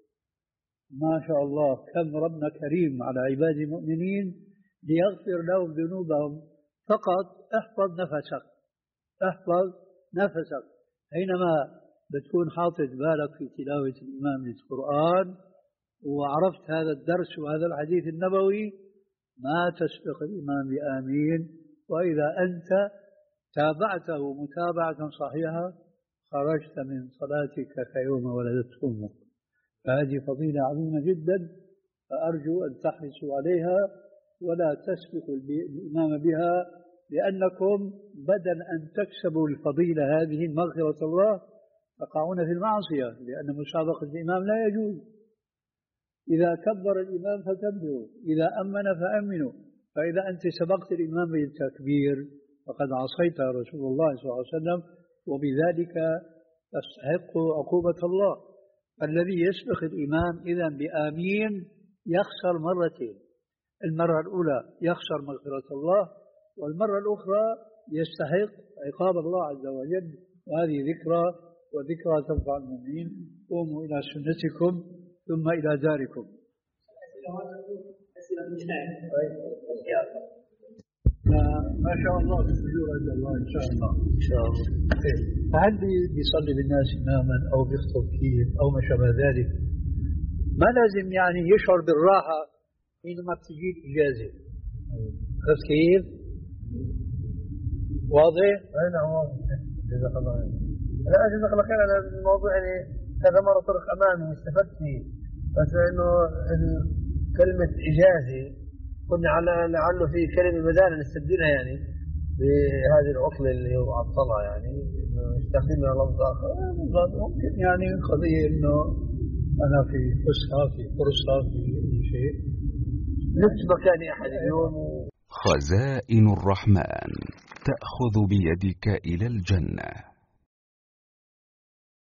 ما شاء الله كم ربنا كريم على عباد المؤمنين ليغفر لهم ذنوبهم. فقط احفظ نفسك، احفظ نفسك حينما بتكون حاطط بالك في تلاوة الإمام للقرآن وعرفت هذا الدرس وهذا الحديث النبوي، ما تسبق الإمام بآمين. وإذا أنت تابعته متابعة صحيحة خرجت من صلاتك كيوم ولدت أمك. فهذه فضيلة عظيمة جدا، فأرجو أن تحرصوا عليها ولا تسبقوا الإمام بها، لأنكم بدل أن تكسبوا الفضيلة هذه مغفرة الله تقعون في المعصية، لأن مسابقة الإمام لا يجوز. إذا كبر الإمام فكبروا، إذا أمن فأمنوا. فإذا أنت سبقت الإمام بالتكبير فقد عصيت رسول الله صلى الله عليه وسلم، وبذلك تستحق عقوبة الله. الذي يسبق الإمام إذا بآمين يخسر مرتين، المرة الأولى يخسر مغفرة الله، والمرة الأخرى يستحق عقاب الله عز وجل. وهذه ذكرى، وذكرى تنفع المؤمنين. قوموا إلى سنتكم ثم إلى داركم. ما شاء الله بالحضور عند الله إن شاء الله. إن شاء الله. فهل بيصلي بالناس إماما أو بيخطب فيهم أو ما شابه ذلك، ما لازم يعني يشعر بالراحة حينما تجي الإجازة. بس كيف؟ واضح؟ أي نعم واضح. جزاك الله خير. لا جزاك الله خير. أنا الموضوع يعني كذا مرة طرق أمامي واستفدت فيه، بس إنه كلمة إجازة كنا على لعله في كلمة بدال نستبدلها يعني بهذه العطلة اللي هو عطلها يعني يستخدم لفظ آخر ممكن يعني قضية إنه أنا في فسحة في فرصة في أي شيء نفس مكاني أحد اليوم. خزائن الرحمن تأخذ بيدك إلى الجنة.